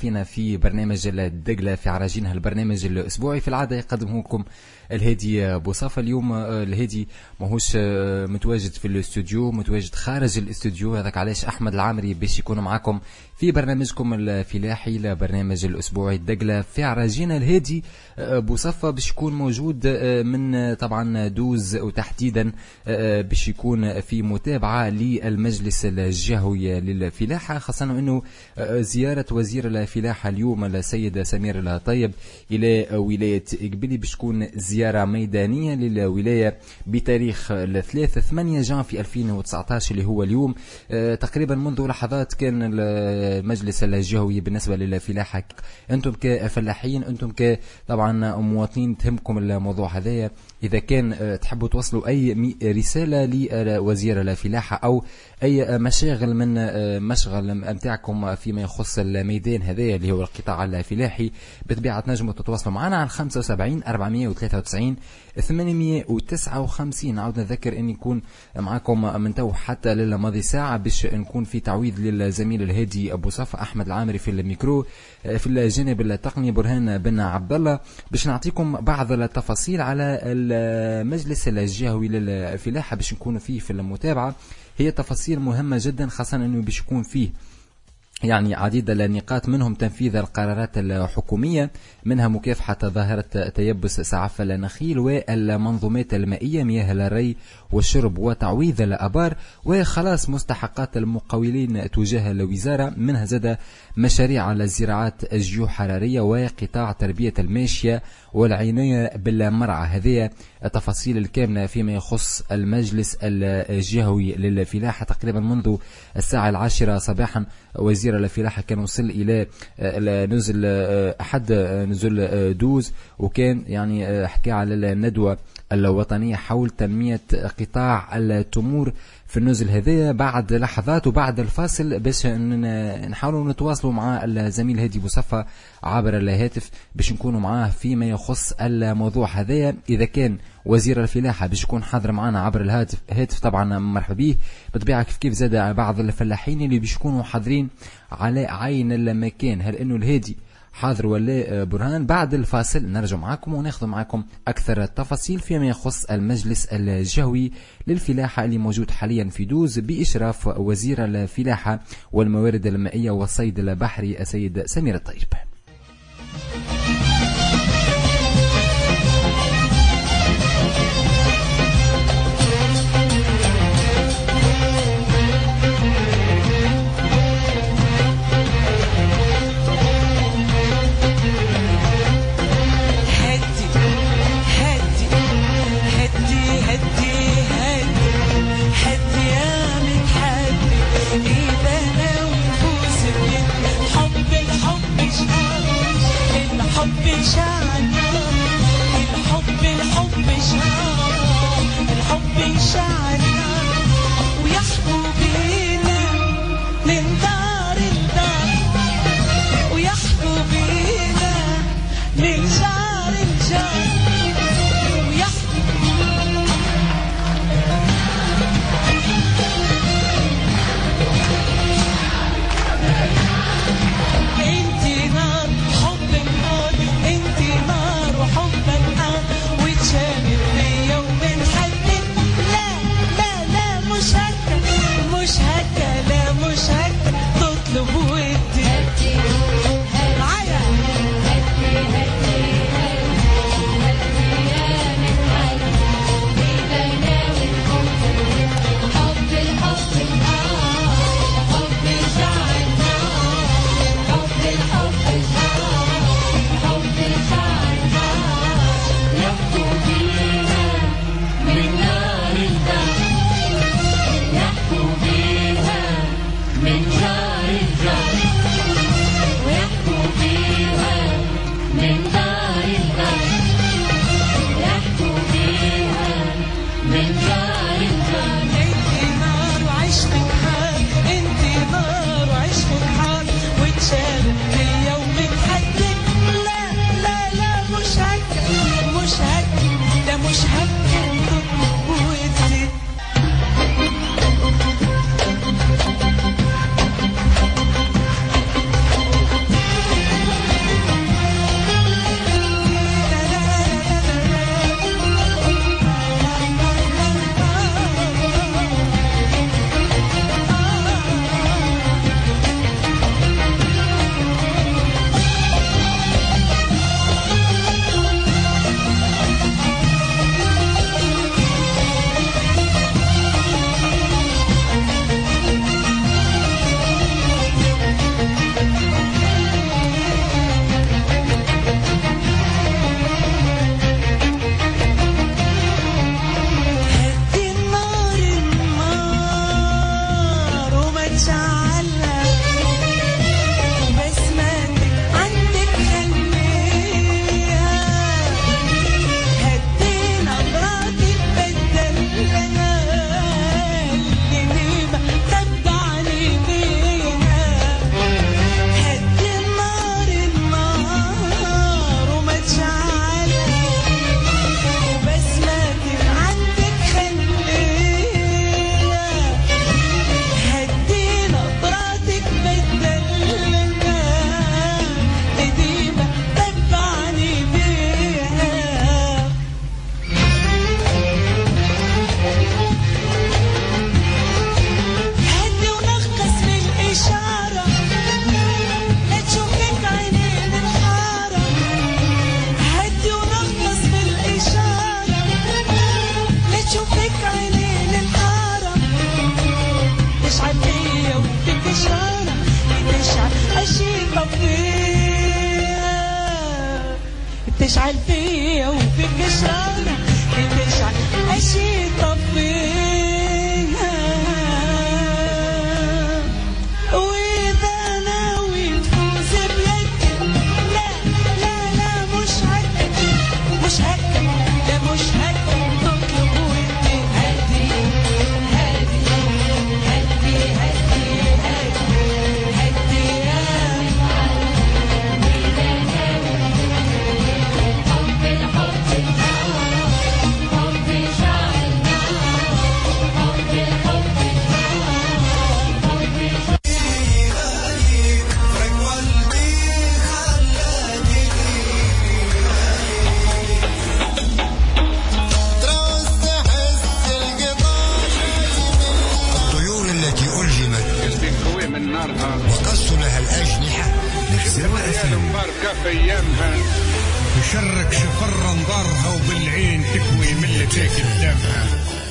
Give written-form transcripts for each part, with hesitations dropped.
فينا في برنامج الدقلة في عراجينها، البرنامج الأسبوعي في العادة يقدمه لكم الهادي بوصافة. اليوم الهادي ماهوش متواجد في الاستوديو، متواجد خارج الاستوديو، هذاك علاش أحمد العامري باش يكون معكم في برنامجكم الفلاحي لبرنامج الأسبوعي الدقلة في عراجينها. الهادي بوصافة باش يكون موجود من طبعا دوز، وتحديدا باش يكون في متابعة للمجلس الجهوي للفلاحة، خاصة أنه زيارة وزير الفلاحة اليوم السيد سمير الطيب إلى ولاية إقبلي باش تكون زيارة ميدانية للولاية بتاريخ 3/8 جانفي 2019 اللي هو اليوم. تقريبا منذ لحظات كان المجلس الجهوي بالنسبة للفلاحة، أنتم كفلاحين، أنتم طبعا مواطنين تهمكم الموضوع هذايا، إذا كان تحبوا توصلوا أي رسالة لوزير الفلاحة أو أي مشاغل من مشغل أمتعكم فيما يخص الميدان هذايا اللي هو القطاع الفلاحي، بطبيعة تنجموا تتواصلوا معنا على 75 493 859. عاود نذكر أن يكون معكم من تو حتى للماضي ساعة باش نكون في تعويض للزميل الهادي أبو صفا، أحمد العامري في الميكرو، في الجانب التقني برهان بن عبد الله، باش نعطيكم بعض التفاصيل على المجلس الجهوي للفلاحة باش نكون فيه في المتابعة. هي تفاصيل مهمة جدا، خاصة أنه باش يكون فيه يعني عديد النقاط، منهم تنفيذ القرارات الحكومية، منها مكافحة ظاهرة تيبس سعف النخيل والمنظومات المائية، مياه الري والشرب وتعويض الأبار، وخلاص مستحقات المقاولين تجاه الوزارة، منها زاد مشاريع على الزراعات الجيوحرارية وقطاع تربية الماشية والعناية بالمرعى. هذه التفاصيل الكاملة فيما يخص المجلس الجهوي للفلاحة. تقريبا منذ الساعة 10 صباحا وزير الفلاحة كان وصل إلى نزل أحد نزل دوز، وكان يعني حكى على الندوة الوطنية حول تنمية قطاع التمور في النزل هذا. بعد لحظات وبعد الفاصل باش نحاولوا نتواصلوا مع الزميل هادي بوصفة عبر الهاتف باش نكونوا معاه فيما يخص الموضوع هذا. إذا كان وزير الفلاحة باش يكون حاضر معنا عبر الهاتف طبعا مرحبا به. بطبيعة كيف زاد بعض الفلاحين اللي باش يكونوا حاضرين على عين المكان، هل انه الهادي حاضر ولا برهان؟ بعد الفاصل نرجع معكم وناخذ معكم أكثر التفاصيل فيما يخص المجلس الجهوي للفلاحة اللي موجود حاليا في دوز بإشراف وزير الفلاحة والموارد المائية والصيد البحري السيد سمير الطيب. إذا نفوس الحب تشعل فيا وفيك شرارة تشعل أشي طفيها وإذا ناوي تفوز بيدك لا لا لا مش هكا مش هكا لا مش هكا تطلب وانت هدي هدي هدي هدي هدي يا وقص لها الأجنحة نخزرها أثيم أيامها تشرك شفر انظارها وبالعين تكوي من اللي تاكل دمها.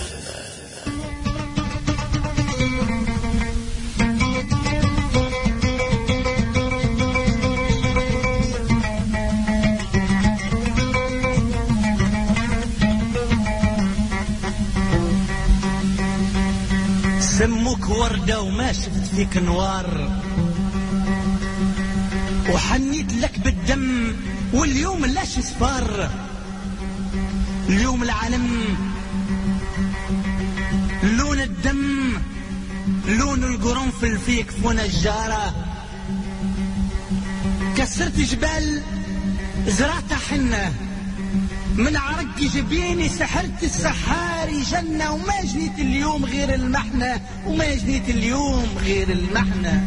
سموك وردة وما شفت فيك نوار وحنيت لك بالدم واليوم لاش صفار. اليوم العالم لون الدم لون القرنفل فيك فنجارة. كسرت جبال زرعت حنة من عرق جبيني سحرت السحاري جنة وما جنيت اليوم غير المحنة وما جنيت اليوم غير المحنة.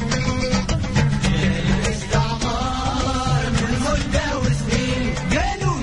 قالوا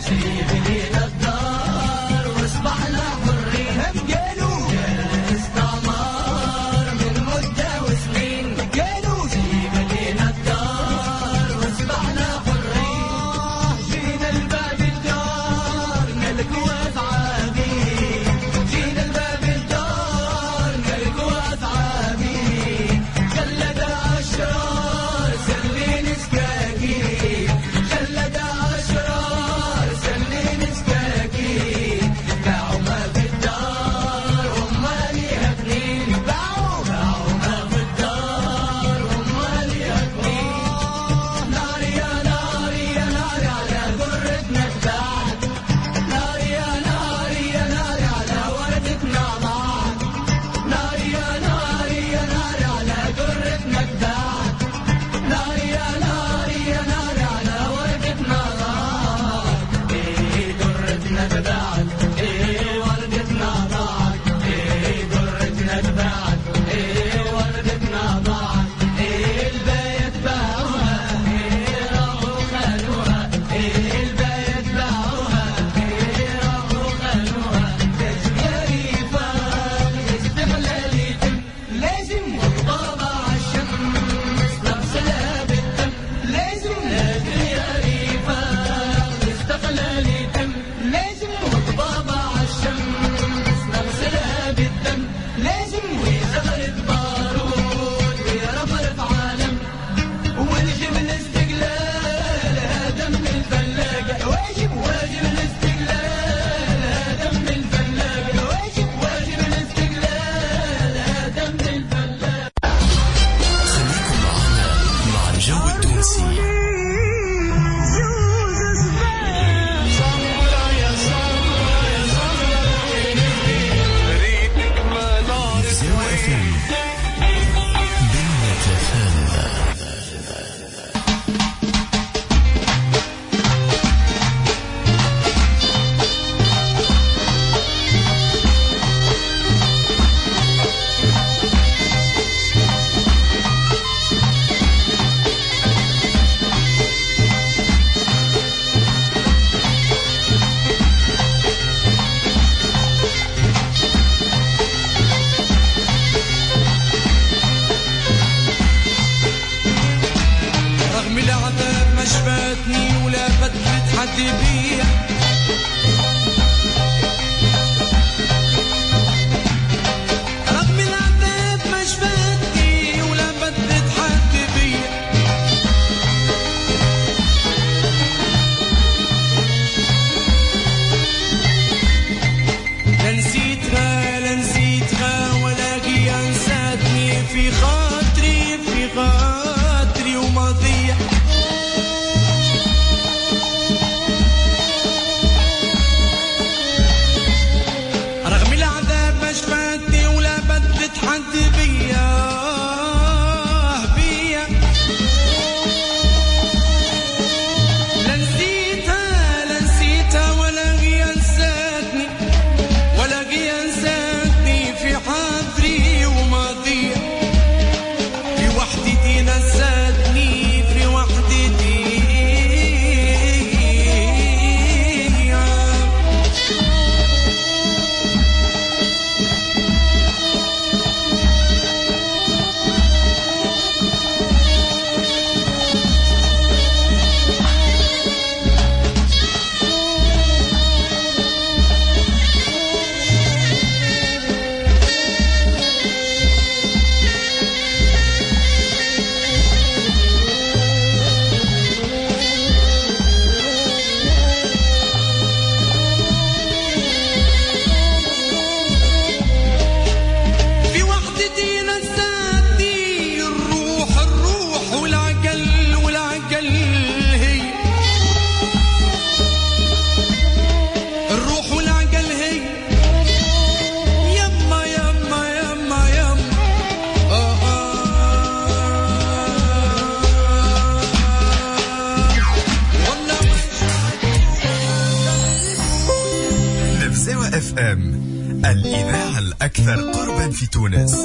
بيا رغم العذاب ما شفاتني ولا بدت حد بيا لا نسيتها ولا هي انساتني في خاطري وماضية رغم العذاب ما شفاتني ولا بدت حد بيا لا نسيتها ولا هي انساتني في حاضري وماضية في وحدتي نساتني في وحدتي الإذاعة الأكثر قربا في تونس.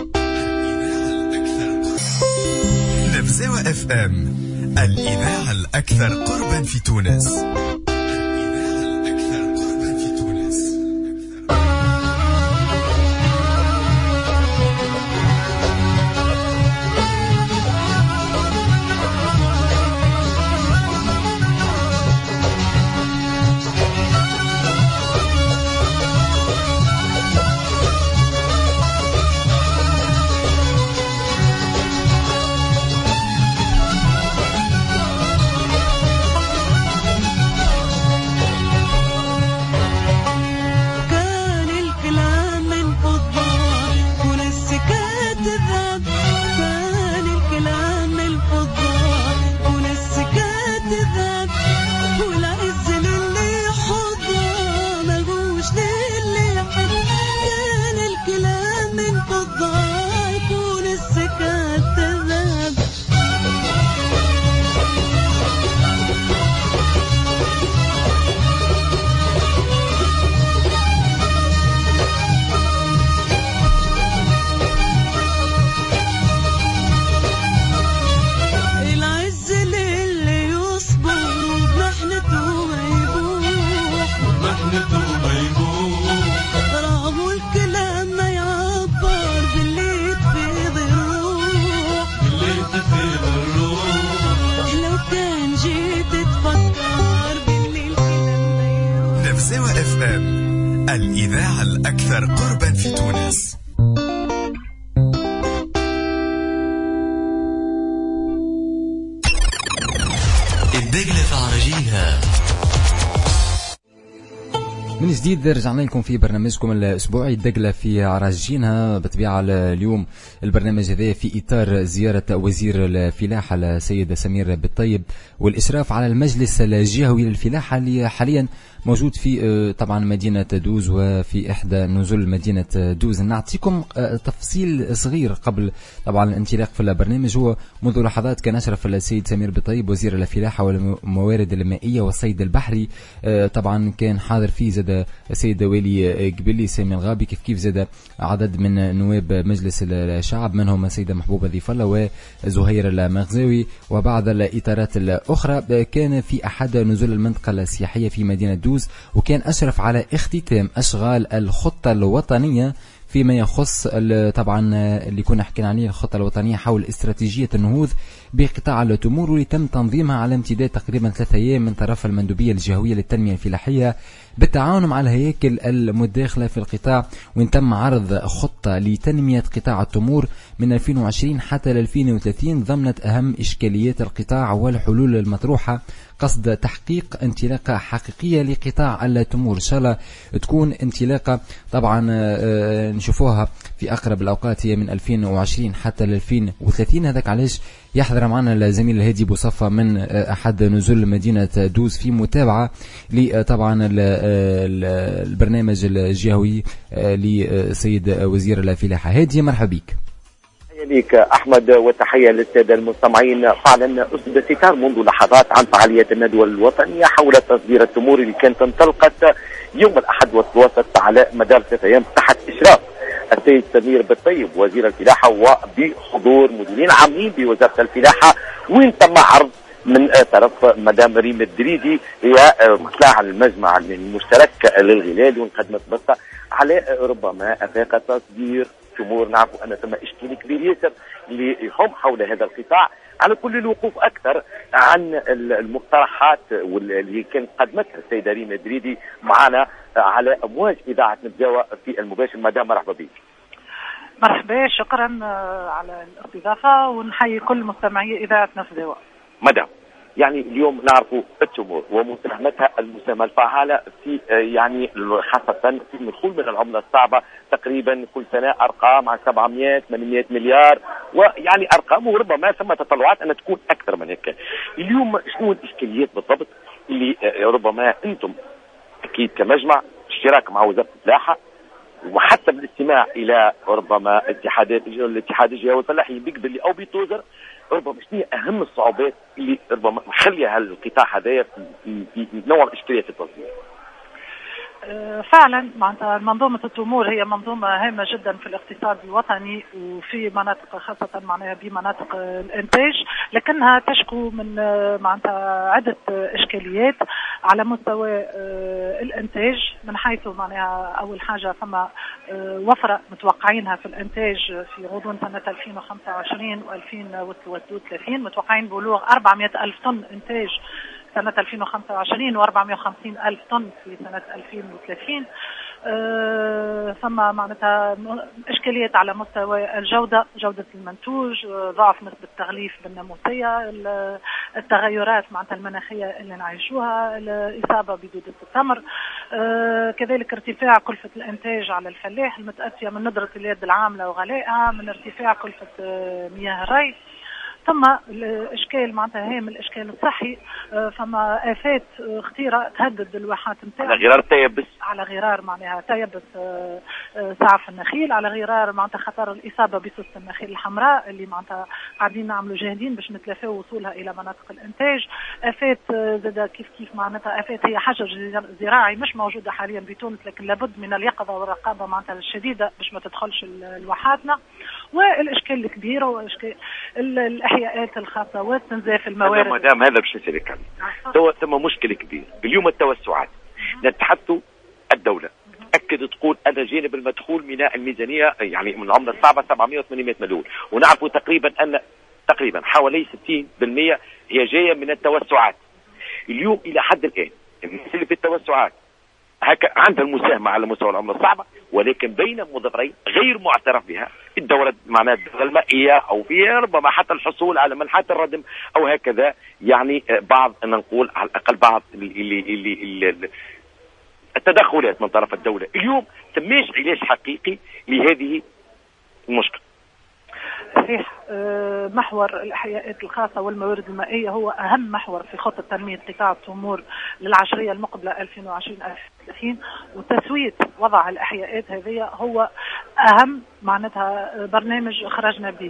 نبزاوة اف ام الإذاعة الأكثر قربا في تونس. الإذاعة الأكثر قربا في تونس. الدقلة في عراجينها. من جديد رجعنا لكم في برنامجكم الأسبوعي الدقلة في عراجينها. بطبيعة اليوم البرنامج هذا في إطار زيارة وزير الفلاحة السيد سمير بالطيب والإشراف على المجلس الجهوي للفلاحة اللي حاليا موجود في طبعا مدينة دوز وفي إحدى نزل مدينة دوز. نعطيكم تفصيل صغير قبل طبعا الانطلاق في البرنامج. هو منذ لحظات كان أشرف السيد سمير بالطيب وزير الفلاحة والموارد المائية والصيد البحري. طبعا كان حاضر فيه زاد السيد والي قبلي سامي الغابي كيف زاد عدد من نواب مجلس الشعب منهم السيدة محبوبة ذي فلا وزهير المغزاوي وبعض الإطارات الأخرى. كان في أحد نزول المنطقة السياحية في مدينة دوز وكان أشرف على اختتام أشغال الخطة الوطنية فيما يخص طبعا اللي كنا حكينا عليه الخطة الوطنية حول استراتيجية النهوض بقطاع التمور، واللي تم تنظيمها على امتداد تقريبا 3 أيام من طرف المندوبية الجهوية للتنمية الفلاحية بالتعاون مع الهياكل المداخلة في القطاع، وين تم عرض خطة لتنمية قطاع التمور من 2020 حتى 2030 ضمنت أهم إشكاليات القطاع والحلول المطروحة قصد تحقيق انطلاقة حقيقية لقطاع التمور. إن شاء الله تكون انطلاقة طبعا نشوفوها في أقرب الأوقات، هي من 2020 حتى 2030. هذاك علاش يحضر معنا الزميل الهادي بوصفة من أحد نزول مدينة دوز في متابعة لطبعا البرنامج الجهوي لسيد وزير الفلاحة. هادي مرحبا بك. تحية لك أحمد وتحية للسادة المستمعين. فعلا أسد ستار منذ لحظات عن فعالية الندوة الوطنية حول تصدير التمور اللي كانت انطلقت يوم الأحد وتواصلت على مدار 3 أيام تحت إشراف السيد سمير بالطيب وزير الفلاحة وبحضور مديرين عامين بوزارة الفلاحة، وين تم عرض من طرف مدام ريم الدريدي هي مطلع المجمع المشترك للغلال، وانقدمت بسطة على ربما أفاق تصدير تمور. نعرف أن ثم إشكال كبير ياسر اللي يحوم حول هذا القطاع، على كل الوقوف أكثر عن المقترحات واللي كانت قدمتها السيدة ريم الدريدي معنا على أمواج إذاعة نبداوة في المباشر. مدام مرحبا بك. مرحبا، شكرا على الاستضافة، ونحيي كل مستمعي إذاعة نبداوة. مدام، يعني اليوم نعرف التمور ومساهمتها المساهمة الفعالة في يعني خاصة في الدخول من العملة الصعبة، تقريبا كل سنة أرقام عن 700-800 مليار، ويعني أرقام وربما ثم تطلعات أن تكون أكثر من هيك. اليوم شنو الإشكاليات بالضبط اللي ربما أنتم أكيد كمجمع اشتراك مع وزارة الفلاحة وحتى بالاستماع إلى ربما الاتحاد الجهوي الفلاحي بيقبل أو بيتوزر، ربما شنو هي أهم الصعوبات اللي ربما مخليها القطاع هذايا في نوع الإشكاليات التصدير؟ فعلا معناتها منظومة التمور هي منظومة هامة جدا في الاقتصاد الوطني وفي مناطق خاصة معناها بمناطق الانتاج، لكنها تشكو من معناتها عدة اشكاليات على مستوى الانتاج، من حيث معناها اول حاجة ثم وفرة متوقعينها في الانتاج في غضون سنة 2025 و2030، متوقعين بلوغ 400 ألف طن انتاج سنة 2025 و450 ألف طن في سنة 2030. ثم معناتها إشكاليات على مستوى الجودة، جودة المنتوج، ضعف نسبة التغليف بالناموسية، التغيرات معناتها المناخية اللي نعيشوها، الإصابة بدودة التمر، كذلك ارتفاع كلفة الإنتاج على الفلاح المتأتية من ندرة اليد العاملة وغلائها، من ارتفاع كلفة مياه الري. ثم الاشكال معناتها هام الاشكال الصحي، فما افات خطيره تهدد الواحات نتاعنا على غرار تيبس، على غرار معناها تيبس سعف النخيل، على غرار معناتها خطر الاصابه بسوس النخيل الحمراء اللي معناتها قاعدين نعملوا جاهدين باش نتلافاو وصولها الى مناطق الانتاج. افات زاد كيف معناتها افات هي حجر زراعي مش موجوده حاليا بتونس، لكن لابد من اليقظه والرقابه معناتها الشديده باش ما تدخلش لواحاتنا. والاشكال الكبير هو اشكال الاحياءات الخاصه واستنزاف الموارد. مدام هذا باش نسالك عليه، ثم مشكل كبير اليوم التوسعات. نتحدثوا الدوله اكد تقول ان جانب المدخول من الميزانيه يعني من العمله الصعبه 700-800 مليون، ونعرفوا تقريبا حوالي 60% هي جايه من التوسعات. اليوم الى حد الان الناس اللي في التوسعات هكا عندها المساهمه على مستوى العمله الصعبه، ولكن بين مضطرين غير معترف بها، الدوله معناها الدوله المائيه او فيها ربما حتى الحصول على منحات الردم او هكذا، يعني بعض نقول على الاقل بعض اللي التدخلات من طرف الدوله. اليوم تماش علاج حقيقي لهذه المشكله. صحيح، محور الإحياءات الخاصة والموارد المائية هو أهم محور في خطة تنمية قطاع التمور للعشرية المقبلة 2020-2030، وتسوية وضع الإحياءات هذه هو أهم معناتها برنامج خرجنا به.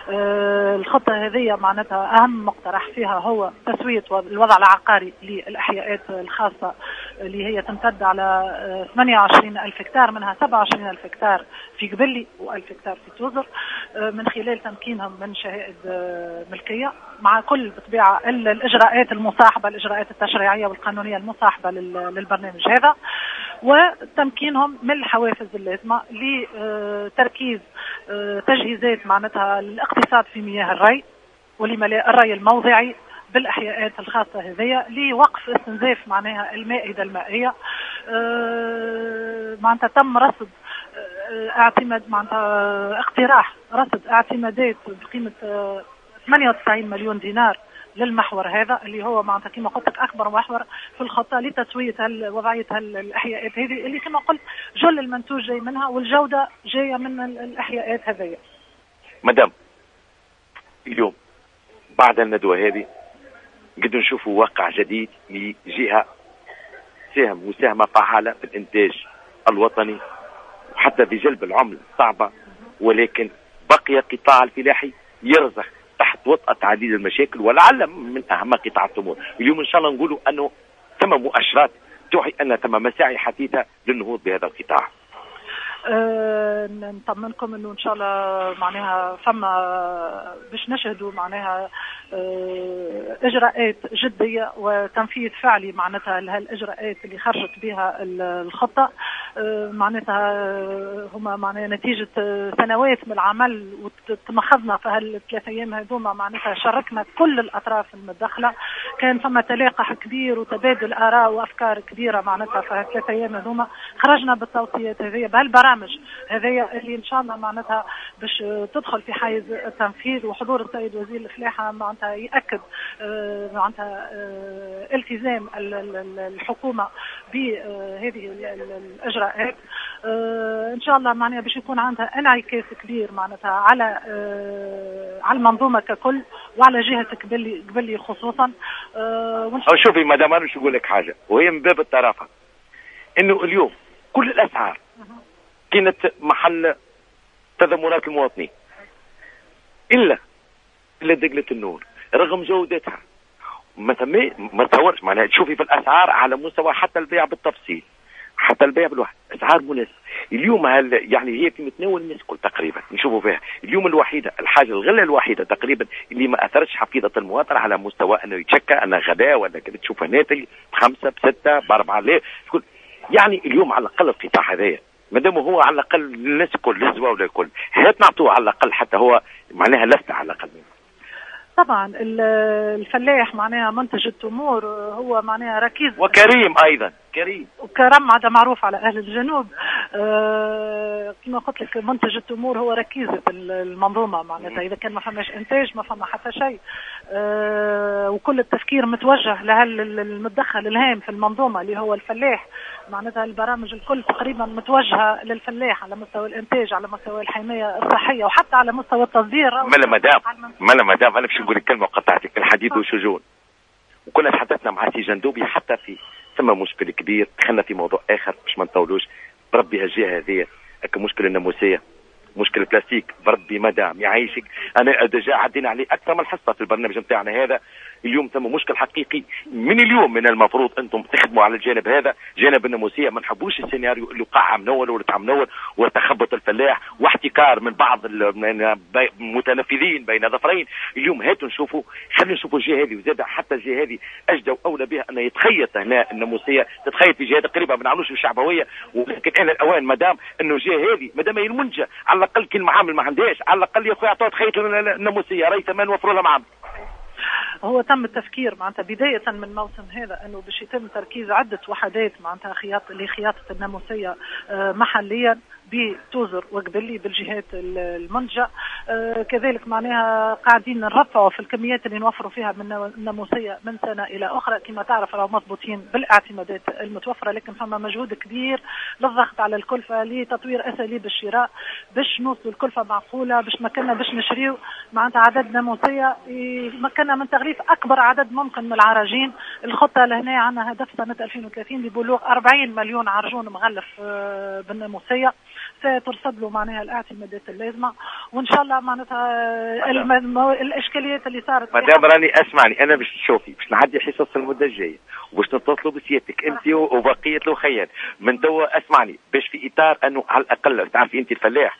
الخطة هذه معناتها أهم مقترح فيها هو تسوية الوضع العقاري للإحياءات الخاصة اللي هي تمتد على 28,000 هكتار، منها 27,000 هكتار في قبلي و1000 هكتار في توزر، من خلال تمكينهم من شهائد ملكية مع كل بطبيعة الإجراءات المصاحبة، الإجراءات التشريعية والقانونية المصاحبة للبرنامج هذا. وتمكينهم من الحوافز اللازمة لتركيز تجهيزات معناتها الاقتصاد في مياه الري ولملاء الري الموضعي بالأحياءات الخاصة هذية، لوقف استنزاف معناها المائدة المائية. معناتها تم رصد اعتماد معناتها اقتراح رصد اعتمادات بقيمة 98 مليون دينار للمحور هذا اللي هو معناتها كما قلت لك أكبر محور في الخطة لتسوية وضعية الأحياءات هذه اللي كما قلت جل المنتوج جاي منها والجودة جاية من الأحياءات هذه. مدام اليوم بعد الندوة هذه قد نشوفوا واقع جديد لجهة مساهمة فعالة في الإنتاج الوطني وحتى بجلب العملة صعبة، ولكن بقي قطاع الفلاحي يرزخ تحت وطأة عديد المشاكل ولعل من أهم قطاع التمور. اليوم إن شاء الله نقولوا أنه ثم مؤشرات توحي أن ثم مساعي حثيثة للنهوض بهذا القطاع. نطمنكم انه ان شاء الله معناها فما باش نشهدوا معناها اجراءات جديه وتنفيذ فعلي معناتها لهالاجراءات اللي خرجت بها الخطه. معناتها هما معناها نتيجه سنوات من العمل وتمخضنا في هالثلاث ايام هذوما. معناتها شاركنا كل الاطراف المتدخله، كان فما تلاقح كبير وتبادل اراء وافكار كبيره معناتها في هالثلاث ايام هذوما. خرجنا بالتوصيات هذه بهالبرامج هذه اللي ان شاء الله معناتها باش تدخل في حيز التنفيذ، وحضور السيد وزير الفلاحه معناتها ياكد معناتها التزام الحكومه بهذه الاجراءات. ان شاء الله معناها باش يكون عندها انعكاس كبير معناتها على المنظومه ككل وعلى جهه قبلي خصوصا. شوفي مدام انا مش نقول لك حاجه وهي من باب الطرافه، انه اليوم كل الاسعار كانت محل تذمرات المواطنين الا دقلة النور رغم جودتها ما تصورش معناها. تشوفي في الاسعار على مستوى حتى البيع بالتفصيل، حتى البيع بالواحد اسعار مناسبه. اليوم يعني هي في متناول الناس الكل تقريبا نشوفوا فيها. اليوم الوحيده الحاجه الغله الوحيده تقريبا اللي ما اثرتش حفيظه المواطن على مستوى انه يتشكى انه غدا ولا كذا تشوفها ناتج ب5 ب6 ب4 ليه يعني. اليوم على الاقل القطاع هذايا مادام هو على الاقل الناس الكل الزوا ولا الكل هات نعطوه على الاقل حتى هو معناها لفته على الاقل. طبعا الفلاح معناها منتج التمور هو معناها ركيز وكريم ايضا كريم وكرم هذا معروف على اهل الجنوب. كما قلت لك منتج التمور هو ركيزه المنظومه معناتها. اذا كان ما فماش انتاج ما فما حتى شيء. وكل التفكير متوجه للمتدخل الهام في المنظومه اللي هو الفلاح. معناتها البرامج الكل تقريبا متوجهه للفلاح على مستوى الانتاج، على مستوى الحمايه الصحيه، وحتى على مستوى التصدير. ملا مدام انا باش نقول لك كلمه وقطعتك. الحديد والشجون وكنا تحدثنا مع سي جندوبي حتى في ثم مشكل كبير. دخلنا في موضوع اخر باش ما نطولوش. بربي هالجهه هذه مشكل الناموسيه، مشكل البلاستيك، بربي مدام يعيشك انا ديجا عدينا عليه اكثر من حصه في البرنامج نتاعنا هذا. اليوم ثم مشكل حقيقي من اليوم من المفروض انتم تخدموا على الجانب هذا، جانب الناموسيه. ما نحبوش السيناريو اللي وقع منول ولا منول وتخبط الفلاح واحتكار من بعض المتنفذين بين ظفرين. اليوم هاتوا نشوفوا، خلينا نشوفوا الجهه هذه وزاد حتى الجهه هذه اجدى واولى بها ان يتخيط هنا الناموسيه، تتخيط في جهات قريبه ما نعملوش الشعبويه. ولكن انا الاوان مدام انه الجهه هذه مادام هي المنجه على الاقل كل معامل ما عندهاش، على الاقل يا اخويا اعطوها تخيط الناموسيه راهي ثمن وفروا لها معامل. هو تم التفكير معناتها بداية من الموسم هذا أنه باش يتم تركيز عدة وحدات معناتها لخياطة الناموسية محليا بتوزر وقبلي بالجهات المنجة. كذلك معناها قاعدين نرفعوا في الكميات اللي نوفروا فيها من الناموسية من سنة إلى أخرى. كما تعرف راهو مضبوطين بالاعتمادات المتوفرة، لكن فما مجهود كبير للضغط على الكلفة لتطوير أساليب الشراء باش نوصلوا الكلفة معقولة، باش مكننا باش نشريو معناتها عدد ناموسية مكننا من تغليف أكبر عدد ممكن من العراجين. الخطة لهنا عنا هدف سنة 2030 ببلوغ 40 مليون عرجون مغلف بالناموسية. سترصد له معناها الاعتمادات اللازمه، وان شاء الله معناتها الاشكاليات اللي صارت. مدام راني اسمعني انا باش تشوفي باش نعدي حصص المده الجايه وباش نتصلوا بسيادتك انت وبقيه الاخوان من توا. اسمعني باش في اطار انه على الاقل تعرفي انت الفلاح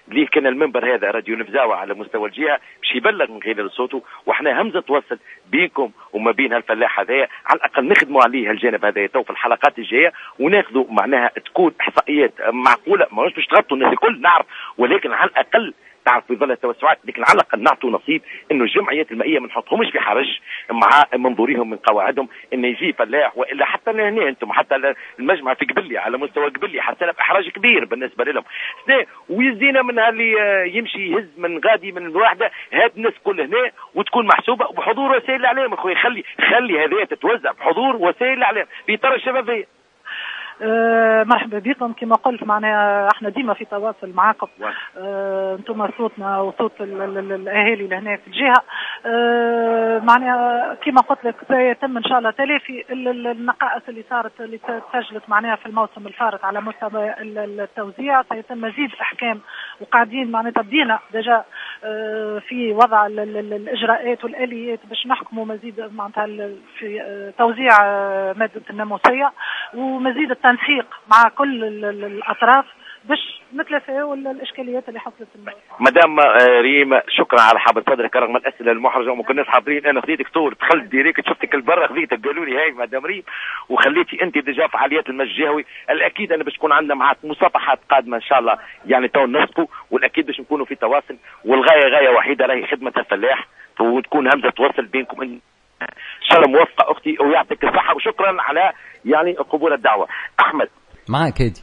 اللي كان المنبر هذا راديو نفزاوة على مستوى الجهه باش يبلغ من خلال صوته، وإحنا همزه توصل بينكم وما بين هالفلاح هذايا، على الاقل نخدموا عليه الجانب هذايا تو في الحلقات الجايه، وناخذوا معناها تكون احصائيات معقوله، ماهوش باش تغطوا الناس الكل نعرف، ولكن على الاقل تعرف في ظل التوسعات، لكن على الاقل نعطوا نصيب انه الجمعيات المائيه ما نحطهمش في حرج مع منظورهم من قواعدهم، انه يجي فلاح والا حتى هنا انتم حتى المجمع في قبلي على مستوى قبلي حسنا باحراج كبير بالنسبه لهم، ويزينا من اللي يمشي يهز من غادي من الواحده هاد الناس كل هنا وتكون محسوبه بحضور وسائل الاعلام. اخوي خلي هذه تتوزع بحضور وسائل الاعلام في اطار الشفافيه. مرحبا بكم. كما قلت معناها احنا ديما في تواصل معاكم، انتم صوتنا وصوت الاهالي لهنا في الجهه. معناها كما قلت لك سيتم ان شاء الله تلافي النقائص اللي صارت اللي تسجلت معناها في الموسم الفارط على مستوى التوزيع. سيتم مزيد احكام وقاعدين معناتها بدينا ديجا في وضع الاجراءات والاليات باش نحكموا مزيد معناتها في توزيع ماده الناموسيه ومزيد التنسيق مع كل الاطراف باش نتلافاو الاشكاليات اللي حصلت. مدام ريم شكرا على حبل صدرك رغم الاسئله المحرجه وما كناش حاضرين. انا خذيتك طول دخلت ديريكت شفتك البرة خذيتك قالوا لي هاي مدام ريم وخليتي انت ديجا فعاليات المجاوي. الاكيد انا باش تكون عندنا معاك مصافحات قادمه ان شاء الله يعني تو نسقوا، والاكيد باش نكونوا في تواصل، والغايه غايه وحيده راهي خدمه الفلاح وتكون همزه توصل بينكم. ان شاء الله موفقه اختي ويعطيك الصحه وشكرا على يعني قبول الدعوه. احمد معك هادي.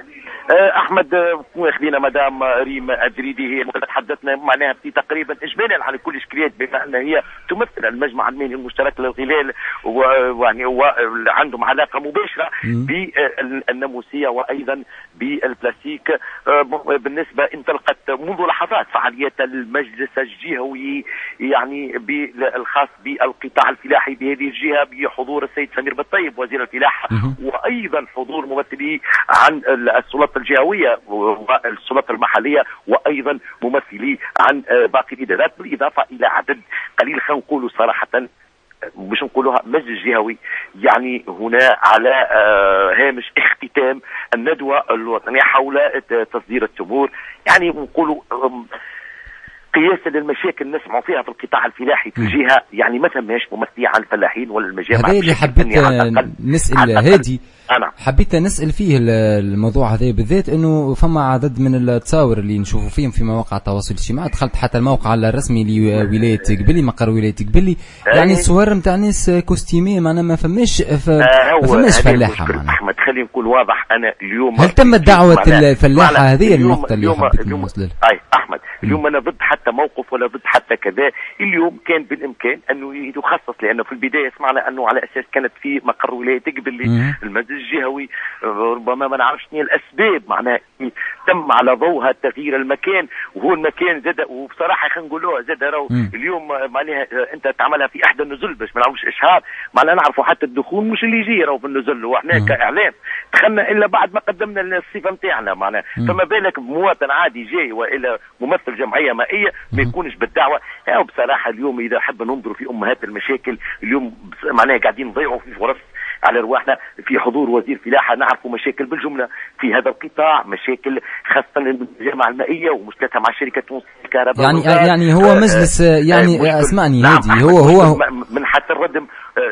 احمد خلينا مدام ريم الدريدي هي تحدثنا معناها في تقريبا اجمالا على كل الاشكاليات بما ان هي تمثل المجمع المهني المشترك للغلال ويعني عندهم علاقه مباشره بالناموسيه وايضا بالبلاستيك. بالنسبه انطلقت منذ لحظات فعاليات المجلس الجهوي يعني الخاص بالقطاع الفلاحي بهذه الجهه بحضور السيد سمير بالطيب وزير الفلاحه وايضا حضور ممثلي عن السلطات الجهويه والسلطات المحليه وايضا ممثلي عن باقي الادارات، بالاضافه الى عدد قليل خلينا نقولوا صراحه باش نقولوها مجلس جهوي يعني هنا على هامش اختتام الندوه الوطنيه حول تصدير التمور، يعني نقولوا قياسا للمشاكل نسمعوا فيها في القطاع الفلاحي في الجهه يعني ما ثماش ممثليه عن الفلاحين ولا المجامع. هذا اللي حبيت نسال هادي، حبيت نسال فيه الموضوع هذا بالذات، انه فما عدد من التصاور اللي نشوفوا فيهم في مواقع التواصل الاجتماعي. دخلت حتى الموقع الرسمي لولايه قبلي مقر ولايه قبلي، يعني صور نتاع ناس كوستيمي معنا ما فماش فلاحه معنا. احمد خلينا نكون واضح، انا اليوم هل تم دعوه الفلاحه؟ هذه النقطه اللي حبيت نوصل لها. احمد اليوم انا ضد حتى موقف ولا ضد حتى كذا، اليوم كان بالامكان انه يخصص، لانه في البدايه سمعنا انه على اساس كانت في مقر ولايه قبلي المجلس الجهوي ربما ما نعرفش شنو الاسباب معناها تم على ضوءها تغيير المكان، وهو المكان زاد وبصراحه خلينا نقولوها زاد راهو اليوم معناها انت تعملها في احدى النزل باش ما نعرفوش اشهار معناها نعرفوا حتى الدخول مش اللي يجي راهو في النزل، واحنا كاعلام دخلنا الا بعد ما قدمنا الصفه نتاعنا معناها، فما بالك بمواطن عادي جاي والا ممثل جمعيه مائيه ما يكونش بالدعوه. بصراحه اليوم اذا حب ننظروا في امهات المشاكل اليوم معناها قاعدين نضيعوا في فرص على رواحنا في حضور وزير فلاحه. نعرفوا مشاكل بالجمله في هذا القطاع، مشاكل خاصه الجامعه المائيه ومشكلتها مع شركه الكهرباء يعني هو مجلس يعني اسمعني هادي هو من حتى الردم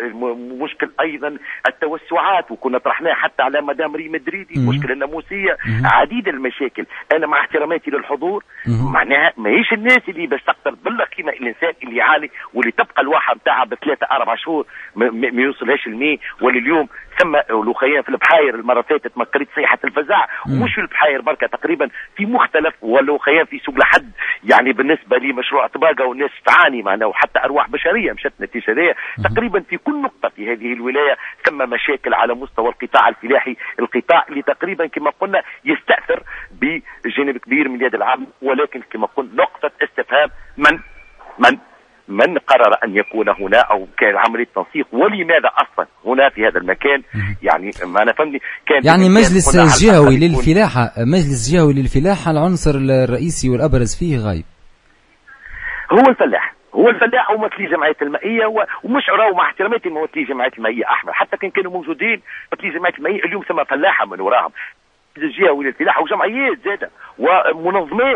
مشكل ايضا التوسعات وكنا طرحناه حتى على مدام ريم الدريدي المشكله الناموسيه عديد المشاكل. انا مع احتراماتي للحضور معناها ماهيش الناس اللي باش تقدر بالقيمه الانسان اللي يعاني واللي تبقى الواحه نتاعها بثلاثه اربع شهور ما يوصلهاش الماء، واليوم ثم لوخيان في البحاير المره فاتت مكرت صيحه الفزاع ومش في البحاير بركه تقريبا في مختلف ولوخيان في سوق لحد يعني بالنسبه لمشروع طباقه والناس تعاني معنا وحتى ارواح بشريه مشت نتيجه ليه تقريبا في كل نقطه في هذه الولايه ثم مشاكل على مستوى القطاع الفلاحي، القطاع اللي تقريبا كما قلنا يستاثر بجانب كبير من اليد العامه، ولكن كما قلنا نقطه استفهام من قرر أن يكون هنا أو كان عملية تنسيق ولماذا أصلا هنا في هذا المكان؟ يعني ما أنا فهمني كان يعني مجلس جهوي للفلاحة، مجلس جهوي للفلاحة العنصر الرئيسي والأبرز فيه غايب هو الفلاح وممثلي جمعية المائية ومش راهو مع احتراماتي ممثلي جمعية المائية أحمد حتى كانوا موجودين ممثلي جمعية المائية اليوم ثم فلاحة من وراهم الجهوي للفلاحة وجمعيات زادة ومنظمات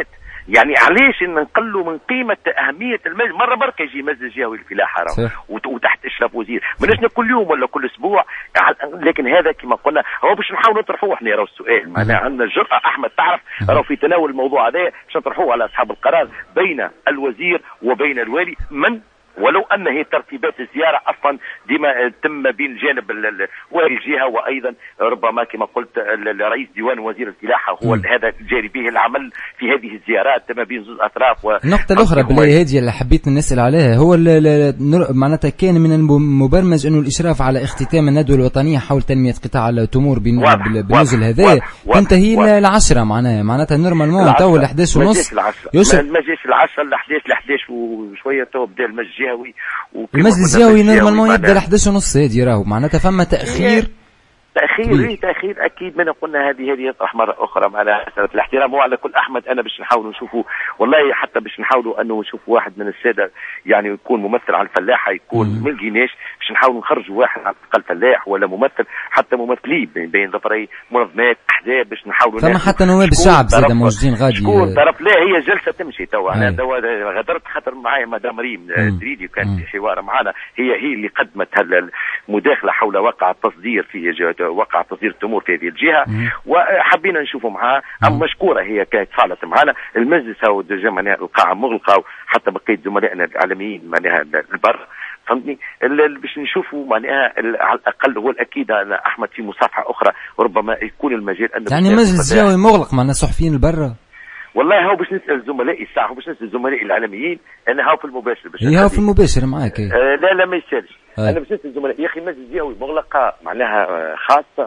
يعني علاش نقلوا من قيمه اهميه المجلس؟ مره برك يجي مجلس جهوي للفلاحه وتحت اشراف وزير، ماناش كل يوم ولا كل اسبوع. لكن هذا كما قلنا هو باش نحاولوا نطرحوه احنا. راهو السؤال معناها عندنا الجرأه احمد تعرف راهو في تناول الموضوع هذا باش نطرحوه على اصحاب القرار بين الوزير وبين الوالي، من ولو ان هي ترتيبات الزياره اصلا ديما تم بين جانب والي الجهه، وايضا ربما كما قلت رئيس ديوان وزير الفلاحه هو هذا جاري به العمل في هذه الزيارات تم بين زوج اطراف. النقطه الاخرى بالله هذه اللي حبيت نسال عليها، هو معناتها كان من المبرمج انه الاشراف على اختتام الندوه الوطنيه حول تنميه قطاع التمور بالنزل هذا تنتهي العشرة، معناتها نورمالمون تو ال 11:30 ما جاش العشرة ل 11 وشويه تو بدا المجلس الجهوي. المجلس الجهوي نورمالمون يبدا ل 11:30 هذه راهو معناتها فما تاخير تأخير أكيد. من قلنا هذه يطرح مرة أخرى على مسألة الاحترام. وعلى كل أحمد أنا باش نحاولوا نشوفوا والله حتى باش نحاولوا أنه نشوفوا واحد من السادة يعني يكون ممثل على الفلاحة، يكون من الجيناش باش نحاولوا نخرجوا واحد على الأقل فلاح ولا ممثل، حتى ممثلين بين ظفري منظمات أحزاب باش نحاولوا. ثم حتى نواب الشعب زاد موجودين غادي. شكون طرف؟ لا هي جلسة تمشي توا. أنا توا غدرت خاطر معايا مدام ريم دريدي وكان في حوار معنا، هي اللي قدمت المداخلة حول وقع التصدير وقع تصدير التمور في هذه الجهه، وحبينا نشوفوا معها. اما مشكوره هي كانت فعلت معنا. المجلس هو معناها القاعه مغلقه، وحتى بقيه زملائنا الاعلاميين معناها البر فهمتني باش نشوفوا معناها على الاقل. هو الاكيد انا احمد في مصافحه اخرى وربما يكون المجال ان يعني المجلس الجهوي مغلق معناها صحفيين البرة. والله هو باش نسال زملائي الساعه، هو باش نسال زملائي الاعلاميين. انا هاو في المباشر باش هاو في المباشر معاك. لا ما يسالش. انا باش نسال زملائي يا اخي المجلس الجهوي مغلقه معناها خاصه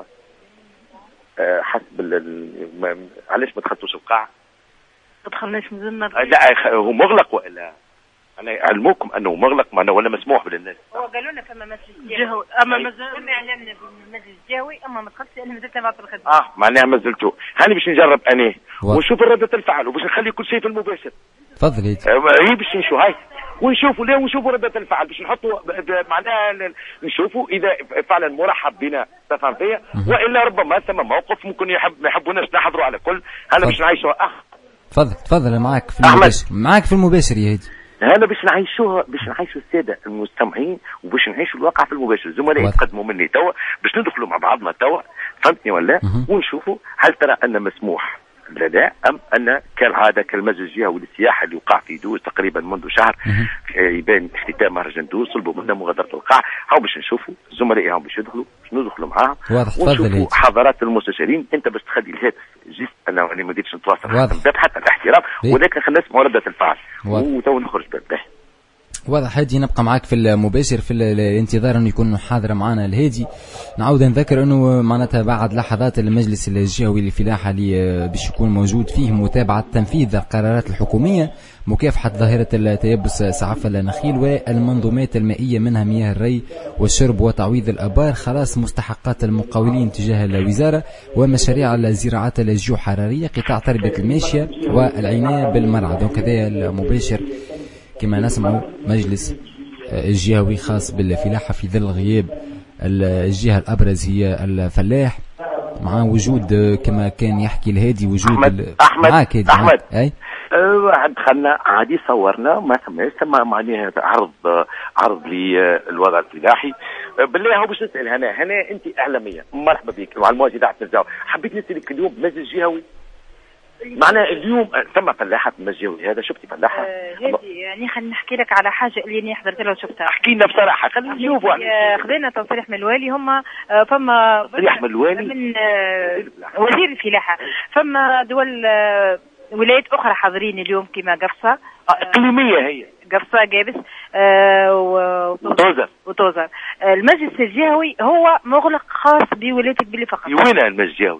حسب علاش ما دخلتوش القاعه؟ ما دخلناش مازلنا. لا هو مغلق والا انا علموكم انه مغلق معنا ولا مسموح بالناس؟ هو قالوا لنا فما مجلس جهوي اما مازال تم اعلامنا بالمجلس الجهوي اما ما دخلتش انا مازلت نبعث الخدمه. معناها ما زلتوا. هاني باش نجرب انا ونشوف ردة الفعل وباش نخلي كل شيء في المباشر. تفضل هي باش نشوف هاي ونشوفوا ردة الفعل باش نحطوا معناها نشوفوا اذا فعلا مرحب بنا تفهم فيا والا ربما ثم موقف ممكن ما يحبوناش نحضروا على كل. انا باش نعيشوا تفضل معك في المباشر. معك في المباشر يا هادي. هذا باش نعيشوا الساده المستمعين وباش نعيشوا الواقع في المباشر. زملائي يتقدموا مني توا باش ندخلوا مع بعضنا توا فهمتني ولا ونشوفوا هل ترى ان مسموح لا ام ان كالعاده كالمجلس الجهوي للسياحه اللي وقع في دوز تقريبا منذ شهر يبان اختتام مهرجان دوز طلبوا منا مغادره القاعه. هاو باش نشوفوا زملائي هاو باش يدخلوا باش ندخلوا معاهم ونشوفوا حضرات المستشارين. انت باش تخلي الهاتف جيست انا ما بديتش نتواصل حتى الاحترام ولكن خلينا نسمعوا رده الفعل وتو نخرج به. واضح. هادي نبقى معاك في المباشر في الانتظار انه يكون حاضر معنا الهادي. نعاود نذكر انه معناتها بعد لحظات المجلس الجهوي للفلاحه اللي باش يكون موجود فيه متابعه تنفيذ القرارات الحكوميه، مكافحه ظاهره التيبس سعف النخيل والمنظومات المائيه منها مياه الري والشرب وتعويض الابار، خلاص مستحقات المقاولين تجاه الوزاره، ومشاريع الزراعات الجيوحراريه، قطاع تربيه الماشيه والعنايه بالمرعى. دونك هذا المباشر كما نسمع مجلس جهوي خاص بالفلاحة في ظل غياب الجهة الأبرز هي الفلاح، مع وجود كما كان يحكي الهادي وجود أحمد أي دخلنا عادي صورنا ما ثم معناها عرض لي الوضع الفلاحي بالله. هو باش نسأل هنا أنت إعلامية مرحبا بك وعلى المواجهة دعت نزاو. حبيت نسألك اليوم مجلس جهوي معناها اليوم ثم فلاحة في المسجد هذا شفتي فلاحة؟ يعني خلينا نحكي لك على حاجة اللي أنا حضرت لها وشفتها. احكي لنا بصراحة خلينا نشوف. خذينا تصريح من الوالي هم فما تصريح من الوالي من وزير الفلاحة. فما دول ولايات أخرى حاضرين اليوم كما قفصة إقليمية هي قفصة جابس وتوزر. المجلس الجهوي هو مغلق خاص بولاية قبلي فقط. وين المجلس الجهوي؟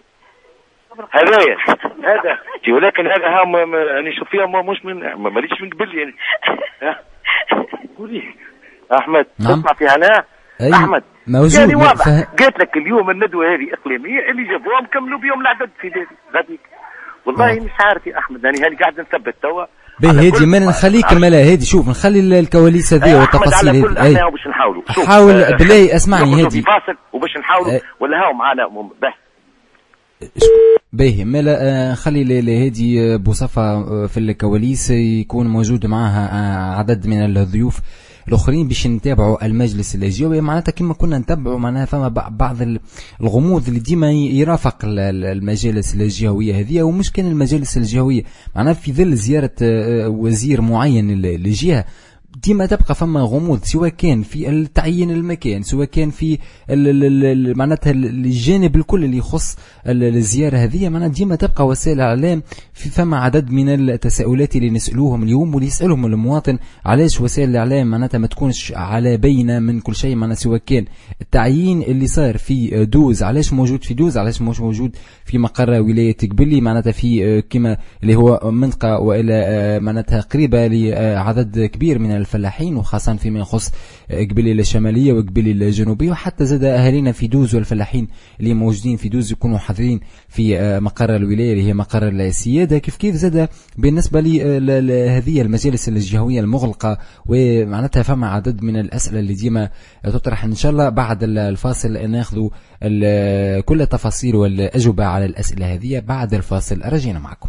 هذا ولكن هذا يعني شوف فيها مش من ماليش من قبل يعني. قولي احمد تسمع فيها انا احمد موجود يعني واضح. قلت لك اليوم الندوه هذه اقليميه اللي جابوها مكملوا بيوم العدد في غاديك والله مش عارف يا احمد يعني هاني قاعد نثبت توا هادي ما نخليك الملا هادي. شوف نخلي الكواليس هذه والتفاصيل هذه باش نحاولوا حاول بالله اسمعني هادي فاصل وباش نحاولوا ولا هاو معنا باهي مالا خلي لهادي بوصفة في الكواليس يكون موجود معها عدد من الضيوف الاخرين باش نتابعوا المجلس الجوي. معناتها كما كنا نتابعوا معناها فما بعض الغموض اللي ديما يرافق المجالس الجهويه هذه، ومش كان المجالس الجهويه معناها في ظل زياره وزير معين للجهه ديما تبقى فما غموض، سواء كان في التعيين المكان، سواء كان في معناتها الجانب الكل اللي يخص الزيارة هذه. معناتها ديما تبقى وسائل الإعلام في فما عدد من التساؤلات اللي نسألوهم اليوم واللي يسألهم المواطن، علاش وسائل الإعلام معناتها ما تكونش على بينة من كل شيء. معناتها سواء كان التعيين اللي صار في دوز علاش موجود في دوز، علاش مش موجود في مقر ولاية قبلي، معناتها في كما اللي هو منطقة وإلى معناتها قريبة لعدد كبير من الفلاحين، وخاصة فيما يخص قبلي الشمالية وقبلي الجنوبية، وحتى زاد أهالينا في دوز والفلاحين اللي موجودين في دوز يكونوا حاضرين في مقر الولاية اللي هي مقر السيادة. كيف زاد بالنسبة لهذه المجالس الجهوية المغلقة، ومعناتها فما عدد من الأسئلة اللي ديما تطرح. إن شاء الله بعد الفاصل ناخذ كل التفاصيل والأجوبة على الأسئلة هذه. بعد الفاصل رجعنا معكم.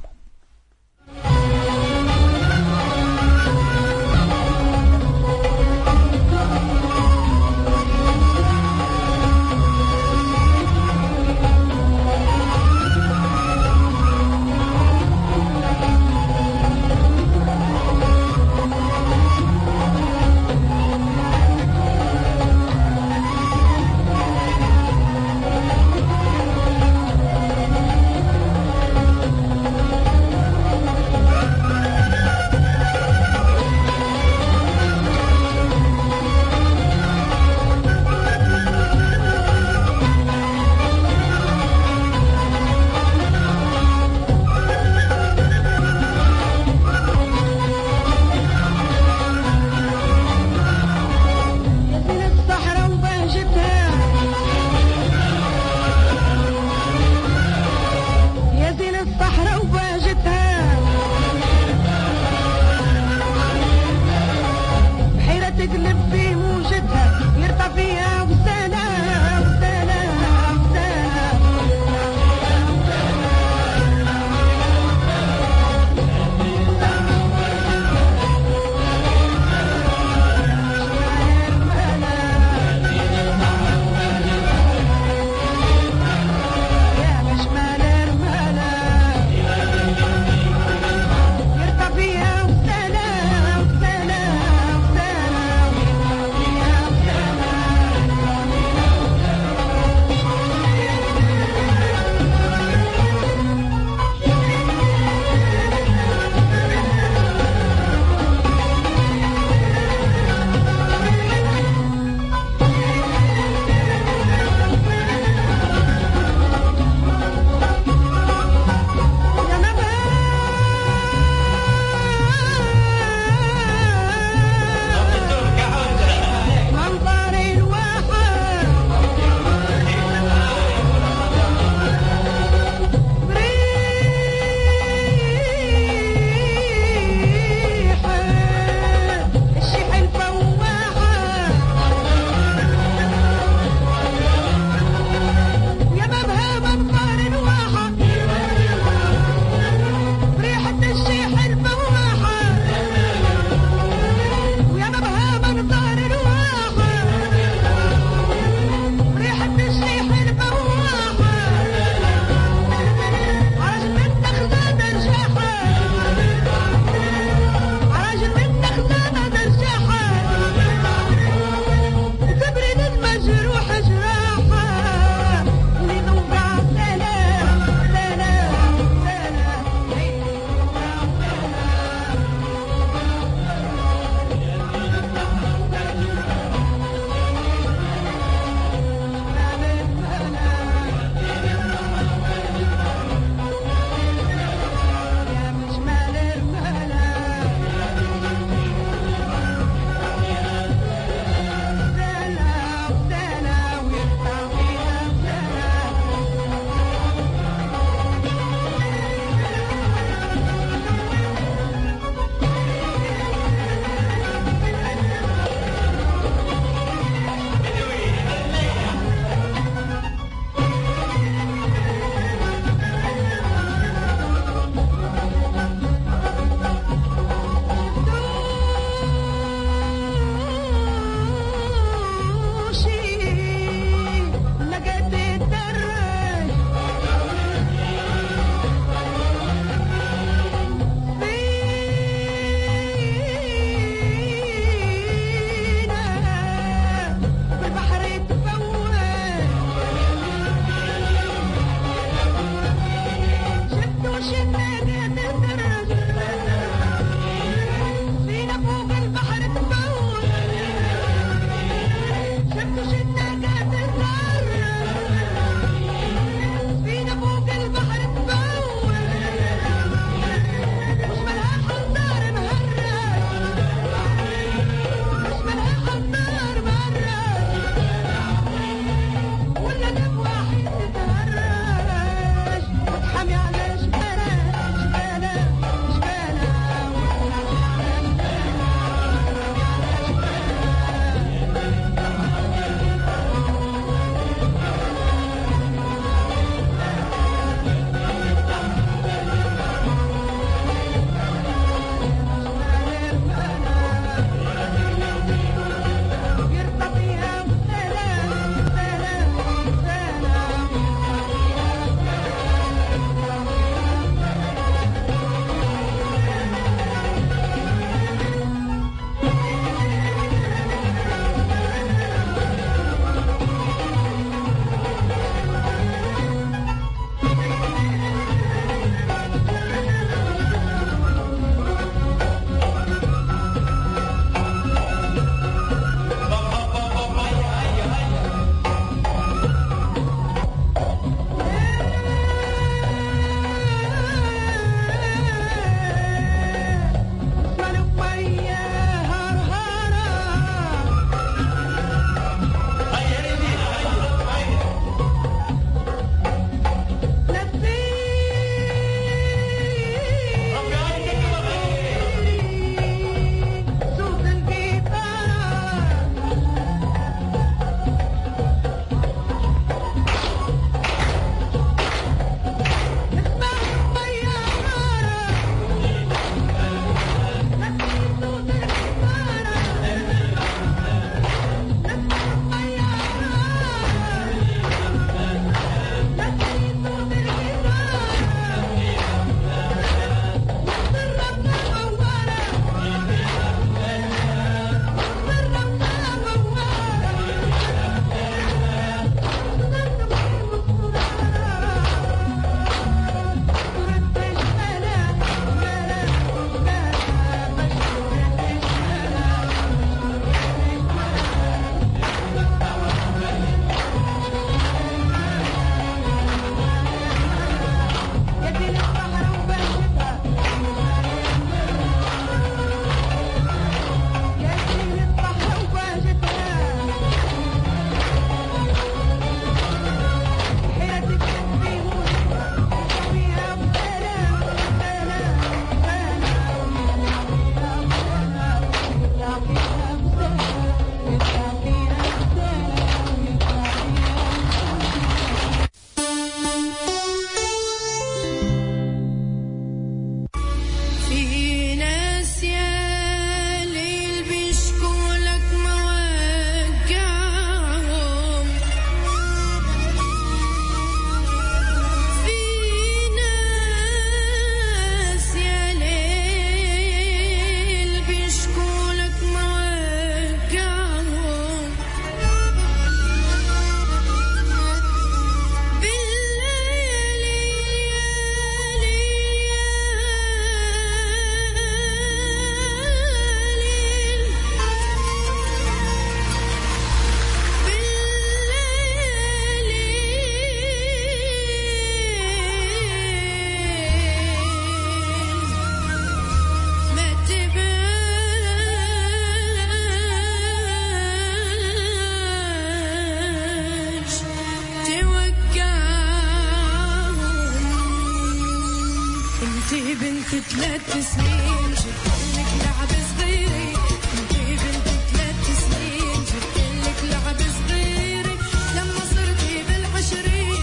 بنت 3 سنين جبتلك لعب صغيري، انتي بنت 3 سنين جبتلك لعب صغيري، لما صرتي بالعشرين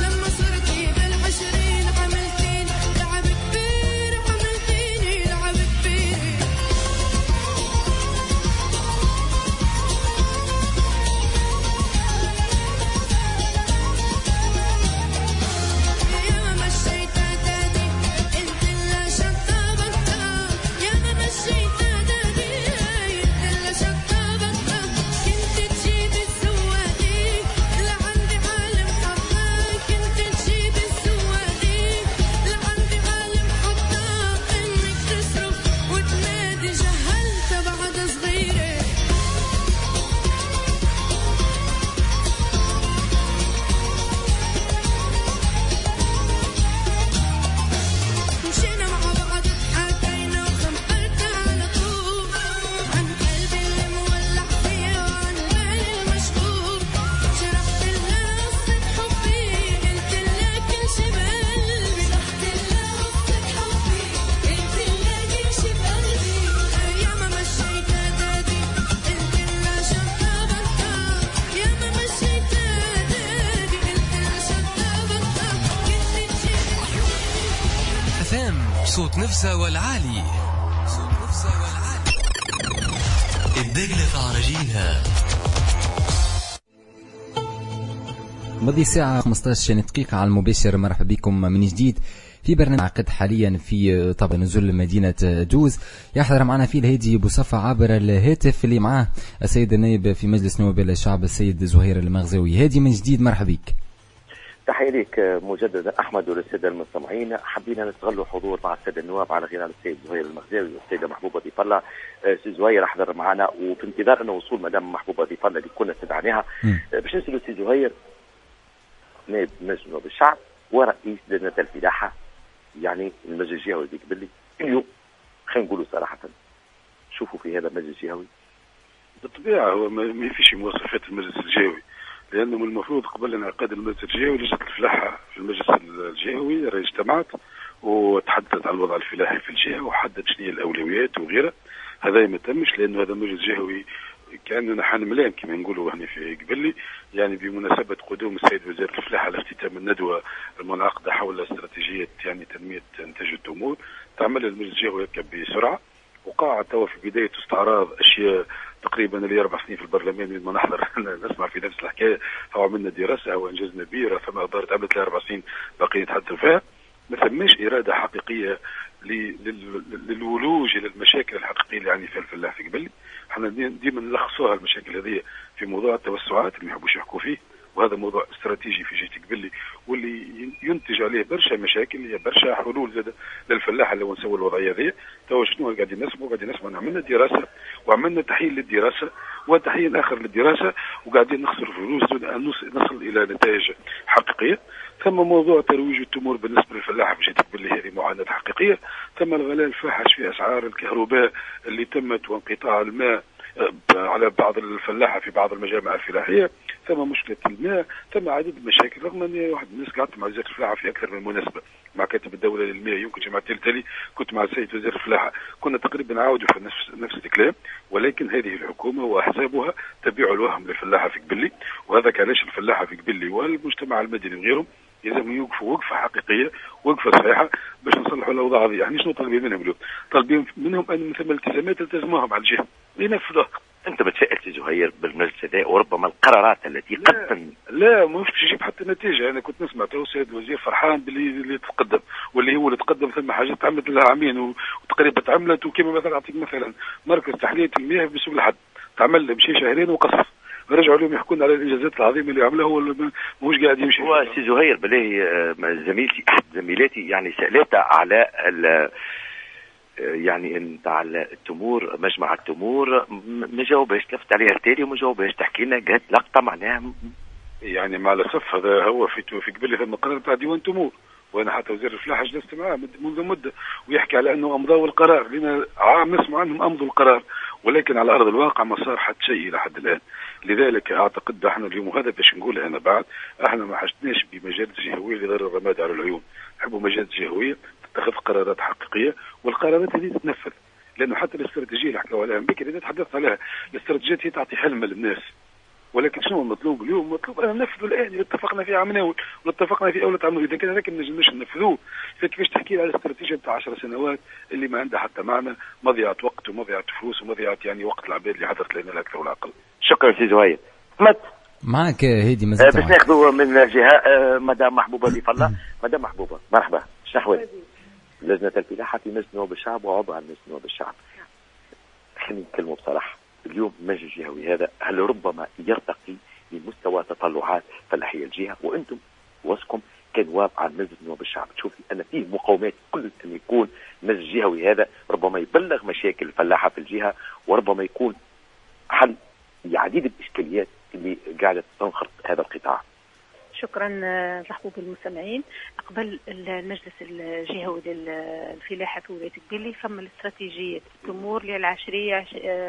عملتيني لعب كبير، عملتيني لعب كبير. يا ما مشيت اعدادي انت اللي شطبتها، يا ما مشيت اعدادي انت اللي شطبتها، كنت تجيبي السوادي لعندي عالم حطها، كنت تجيبي السوادي لعندي عالم حطها، انك تصرف وتنادي جهلت بعد صغيره. مشينا مع بعض ضحكينا وخنقرت على طول، عن قلبي اللي مولع فيه وعن بالي المشغول، شرحت لها قصة حبي قلت لها كل شي بقلبي، شرحت لها قصة حبي قلت لها كل شي بقلبي. يا ما مشيت اعدادي انت اللي شطبتها، يا ما مشيت اعدادي انت اللي شطبتها، كنت تجيبي FM صوت نفسه والعالي، الدقلة في عرجينها. مضي ساعة 15 دقيقة على المباشر. مرحبا بكم من جديد في برنامج عقد حاليا في طبعا نزول مدينة جوز. يحضر معنا فيه الهادي بوصفة عبر الهاتف اللي معاه السيد النائب في مجلس نواب الشعب السيد زهير المغزاوي. هادي من جديد مرحبا بك. تحية لك مجددا أحمد وللسادة المستمعين. حبينا نستغل حضور مع السادة النواب على غرار السيد زهير المغزاوي والسيدة محبوبة ضيف الله. سي زهير أحضر معنا وفي انتظار أنه وصول مدام محبوبة ضيف الله اللي كنا استدعناها باش نسألوا سي زهير نائب مجلس نواب الشعب ورئيس لجنة الفلاحة، يعني المجلس الجهوي ذيك باللي اليوم خلينا نقولوا صراحة شوفوا في هذا المجلس الجهوي. بالطبيعة هو ما فيش مواصفات المجلس الجهوي، لأنه من المفروض قبل انعقاد المجلس الجهوي لجنة الفلاحة في المجلس الجهوي اجتمعت وتحدثت عن الوضع الفلاحي في الجهة وحدد شنو الأولويات وغيرها. هذا ما تمش لأنه هذا المجلس الجهوي كأننا حنملان كما نقولوا هنا في قبلي، يعني بمناسبة قدوم السيد وزير الفلاحة على اختتام الندوة المنعقدة حول استراتيجية يعني تنمية إنتاج التمور. تعمل المجلس الجهوي بسرعة، وقع توا في بداية استعراض أشياء تقريبا اللي 4 سنين في البرلمان من ما نحضر نسمع في نفس الحكاية. هو عملنا دراسة أو أنجزنا بيرة فما أدارت عملت 4 سنين باقي نتحدثوا فيها. ما ثماش إرادة حقيقية للولوج إلى المشاكل الحقيقية اللي يعني فيها الفلاح في قبلي. احنا ديما نلخصوها المشاكل هذه في موضوع التوسعات اللي ما يحبوش يحكوا فيه، وهذا موضوع استراتيجي في جهة قبلي واللي ينتج عليه برشا مشاكل، برشا حلول زاد للفلاح اللي نسوي الوضعيه هذه. تو شنو قاعدين نسمعوا عملنا دراسه وعملنا تحليل للدراسه وتحليل اخر للدراسه، وقاعدين نخسر فلوس دون ان نصل الى نتائج حقيقيه. ثم موضوع ترويج التمور بالنسبه للفلاحه في جهة قبلي هذه معاناه حقيقيه. ثم الغلاء الفاحش في اسعار الكهرباء اللي تمت وانقطاع الماء على بعض الفلاحة في بعض المجامع الفلاحية. ثم مشكلة الماء، ثم عدد المشاكل. رغم أن واحد الناس قعدت مع وزير الفلاحة في أكثر من مناسبة مع كاتب الدولة للماء، يمكن جماعة التالي كنت مع السيد وزير الفلاحة، كنا تقريبا نعاودوا في نفس الكلام. ولكن هذه الحكومة وأحزابها تبيع الوهم للفلاحة في قبلي، وهذا علاش الفلاحة في قبلي والمجتمع المدني وغيرهم لازم يوقفوا وقفة حقيقية، وقفة صحيحة باش نصلحوا الأوضاع هذه. يعني شنو طالبين منهم اليوم؟ طالبين منهم أن ثم التزامات التزموهم على الجهة ينفذوها. أنت متفائل سي زهير بالمجلس هذا وربما القرارات التي قد لا ما فيش يجيب حتى نتيجة. أنا كنت نسمع تو السيد الوزير فرحان اللي تقدم، واللي هو اللي تقدم ثم حاجات عملت لها عامين وتقريبا تعملت. وكما مثلا أعطيك مثلا مركز تحلية المياه بسوق الحد تعمل مشي شهرين وقصف، رجعوا لهم يحكون على الانجازات العظيمه اللي عملها هو مش قاعد يمشي. هو سي زهير بالله زميلتي احد زميلاتي يعني سالتها على يعني نتاع التمور، مجمع التمور، ما جاوبهاش، لفت عليها التالي وما جاوبهاش. تحكي لنا قالت لقطه معناها يعني مع الاسف هذا هو في قبل ثم قرار تاع ديوان تمور، وانا حتى وزير الفلاحه جلست معاه منذ مده ويحكي على انه امضوا القرار. لنا عام نسمع عنهم امضوا القرار، ولكن على ارض الواقع ما صار حتى شيء الى حد الان. لذلك اعتقد احنا اليوم، وهذا باش نقول انا بعد، احنا ما حشتناش بمجالس جهويه لغير الرماد على العيون. نحبوا مجالس جهويه تتخذ قرارات حقيقيه، والقرارات هذه تتنفذ. لانه حتى الاستراتيجيه اللي حكوا عليها بكري اللي تحدثت عليها، الاستراتيجيات هي تعطي حلم للناس، ولكن شنو المطلوب اليوم؟ مطلوب ان ننفذوا الان اللي اتفقنا فيه عام ناول، واتفقنا فيه اول عام. اذا كان هذاك ما نجمش ننفذوه، فكيفاش تحكي على الاستراتيجيه بتاع 10 سنوات اللي ما عندها حتى معنى، مضيعه وقت ومضيعه فلوس ومضيعه يعني وقت العباد اللي حضرت لنا الاكثر والأقل. شكرا سي زهير. احمد معك هيدي مازال باش ناخذوا من جهه مدام محبوبه ضيف الله. مدام محبوبه مرحبا، شنو احوالك؟ لجنه الفلاحه في مجلس نواب الشعب وعضو عن مجلس نواب الشعب. خلينا نتكلموا بصراحه، اليوم المجلس الجهوي هذا هل ربما يرتقي لمستوى تطلعات فلاحي الجهه، وانتم وصفكم كنواب عن مجلس نواب الشعب تشوفي ان فيه مقومات كل ان يكون المجلس الجهوي هذا ربما يبلغ مشاكل الفلاحه في الجهه، وربما يكون حل لعديد الاشكاليات اللي قاعده تنخرط هذا القطاع. شكرا محبوب المستمعين. قبل المجلس الجهوي للفلاحه في ولايه قبيلي فما الاستراتيجيه التمور للعشريه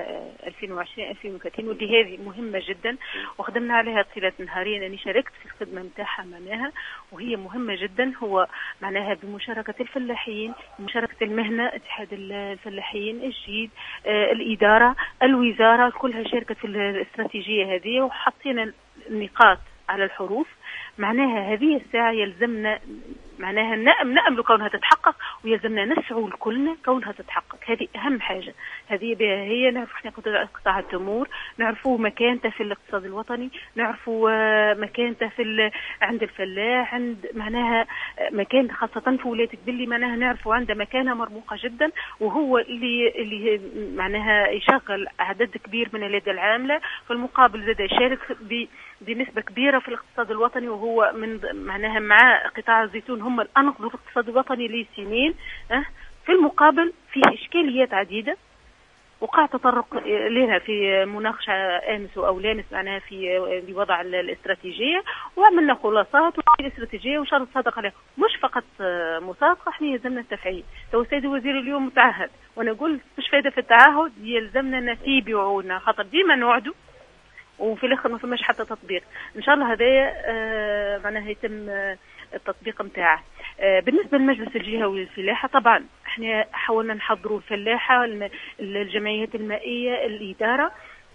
2020-2030 واللي هذه مهمه جدا وخدمنا عليها طيله نهارين. اني شاركت في الخدمه نتاعها معناها، وهي مهمه جدا. هو معناها بمشاركه الفلاحين، بمشاركه المهنه، اتحاد الفلاحين، الجيد، الاداره، الوزاره، كلها شاركت في الاستراتيجيه هذه وحطينا النقاط على الحروف. معناها هذه الساعة يلزمنا معناها نأمل كونها تتحقق، ويلزمنا نسعى الكلنا كونها تتحقق. هذه أهم حاجة. هذه هي نعرف احنا قطاع التمور، نعرفوا مكانته في الاقتصاد الوطني، نعرفوا مكانته في عند الفلاح، عند معناها مكان خاصة في ولاية قبيلي معناها نعرفوا عنده مكانة مرموقة جدا، وهو اللي معناها يشغل عدد كبير من اليد العاملة. في المقابل زاد يشارك بنسبة كبيرة في الاقتصاد الوطني، وهو من معناها مع قطاع الزيتون هم الأنقذوا الاقتصاد الوطني لسنين. في المقابل فيه إشكاليات عديدة وقع تطرق لها في مناقشة أمس أو لامس معناها في وضع الاستراتيجية، وعملنا خلاصات وفي الاستراتيجية وإن شاء الله نصادق عليها. مش فقط مصادقة، احنا يلزمنا التفعيل. تو السيد الوزير اليوم متعهد، وأنا أقول مش فايدة في التعهد، يلزمنا نسيب وعودنا، خاطر ديما نوعدوا وفي الاخر ما فماش حتى تطبيق. ان شاء الله هذايا معناها يتم التطبيق نتاعه. بالنسبه للمجلس الجهوي للفلاحه طبعا احنا حاولنا نحضروا الفلاحه، الجمعيات المائيه، الاداره،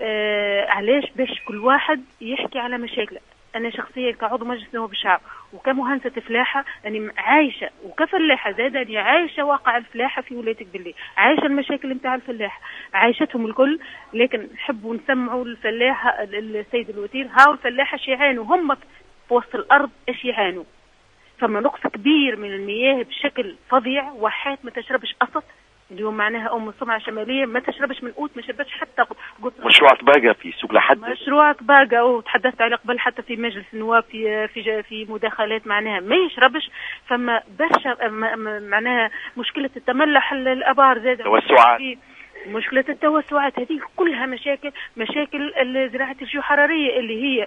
علاش باش كل واحد يحكي على مشاكله. انا شخصيا كعضو مجلس نواب الشعب وكمهندسه فلاحه اني عايشه وكفلاحه زاده اني عايشه واقع الفلاحه في ولايه قبيلي، عايشه المشاكل نتاع الفلاحه، عايشتهم الكل. لكن نحبوا نسمعوا الفلاحه السيد الوزير هاو الفلاحه ايش يعانوا هم في وسط الارض، ايش يعانوا. فما نقص كبير من المياه بشكل فظيع، واحات ما تشربش قسط. اليوم معناها السمعة الشمالية ما تشربش من قوت، ما شربتش حتى قطرة. مشروع طباقة في سوق لحد، مشروع طباقة، وتحدثت عليه قبل حتى في مجلس النواب في مداخلات معناها ما يشربش. فما برشا معناها مشكلة التملح، الآبار زادة، توسعات، مشكلة التوسعات، هذه كلها مشاكل زراعة الجيوحرارية اللي هي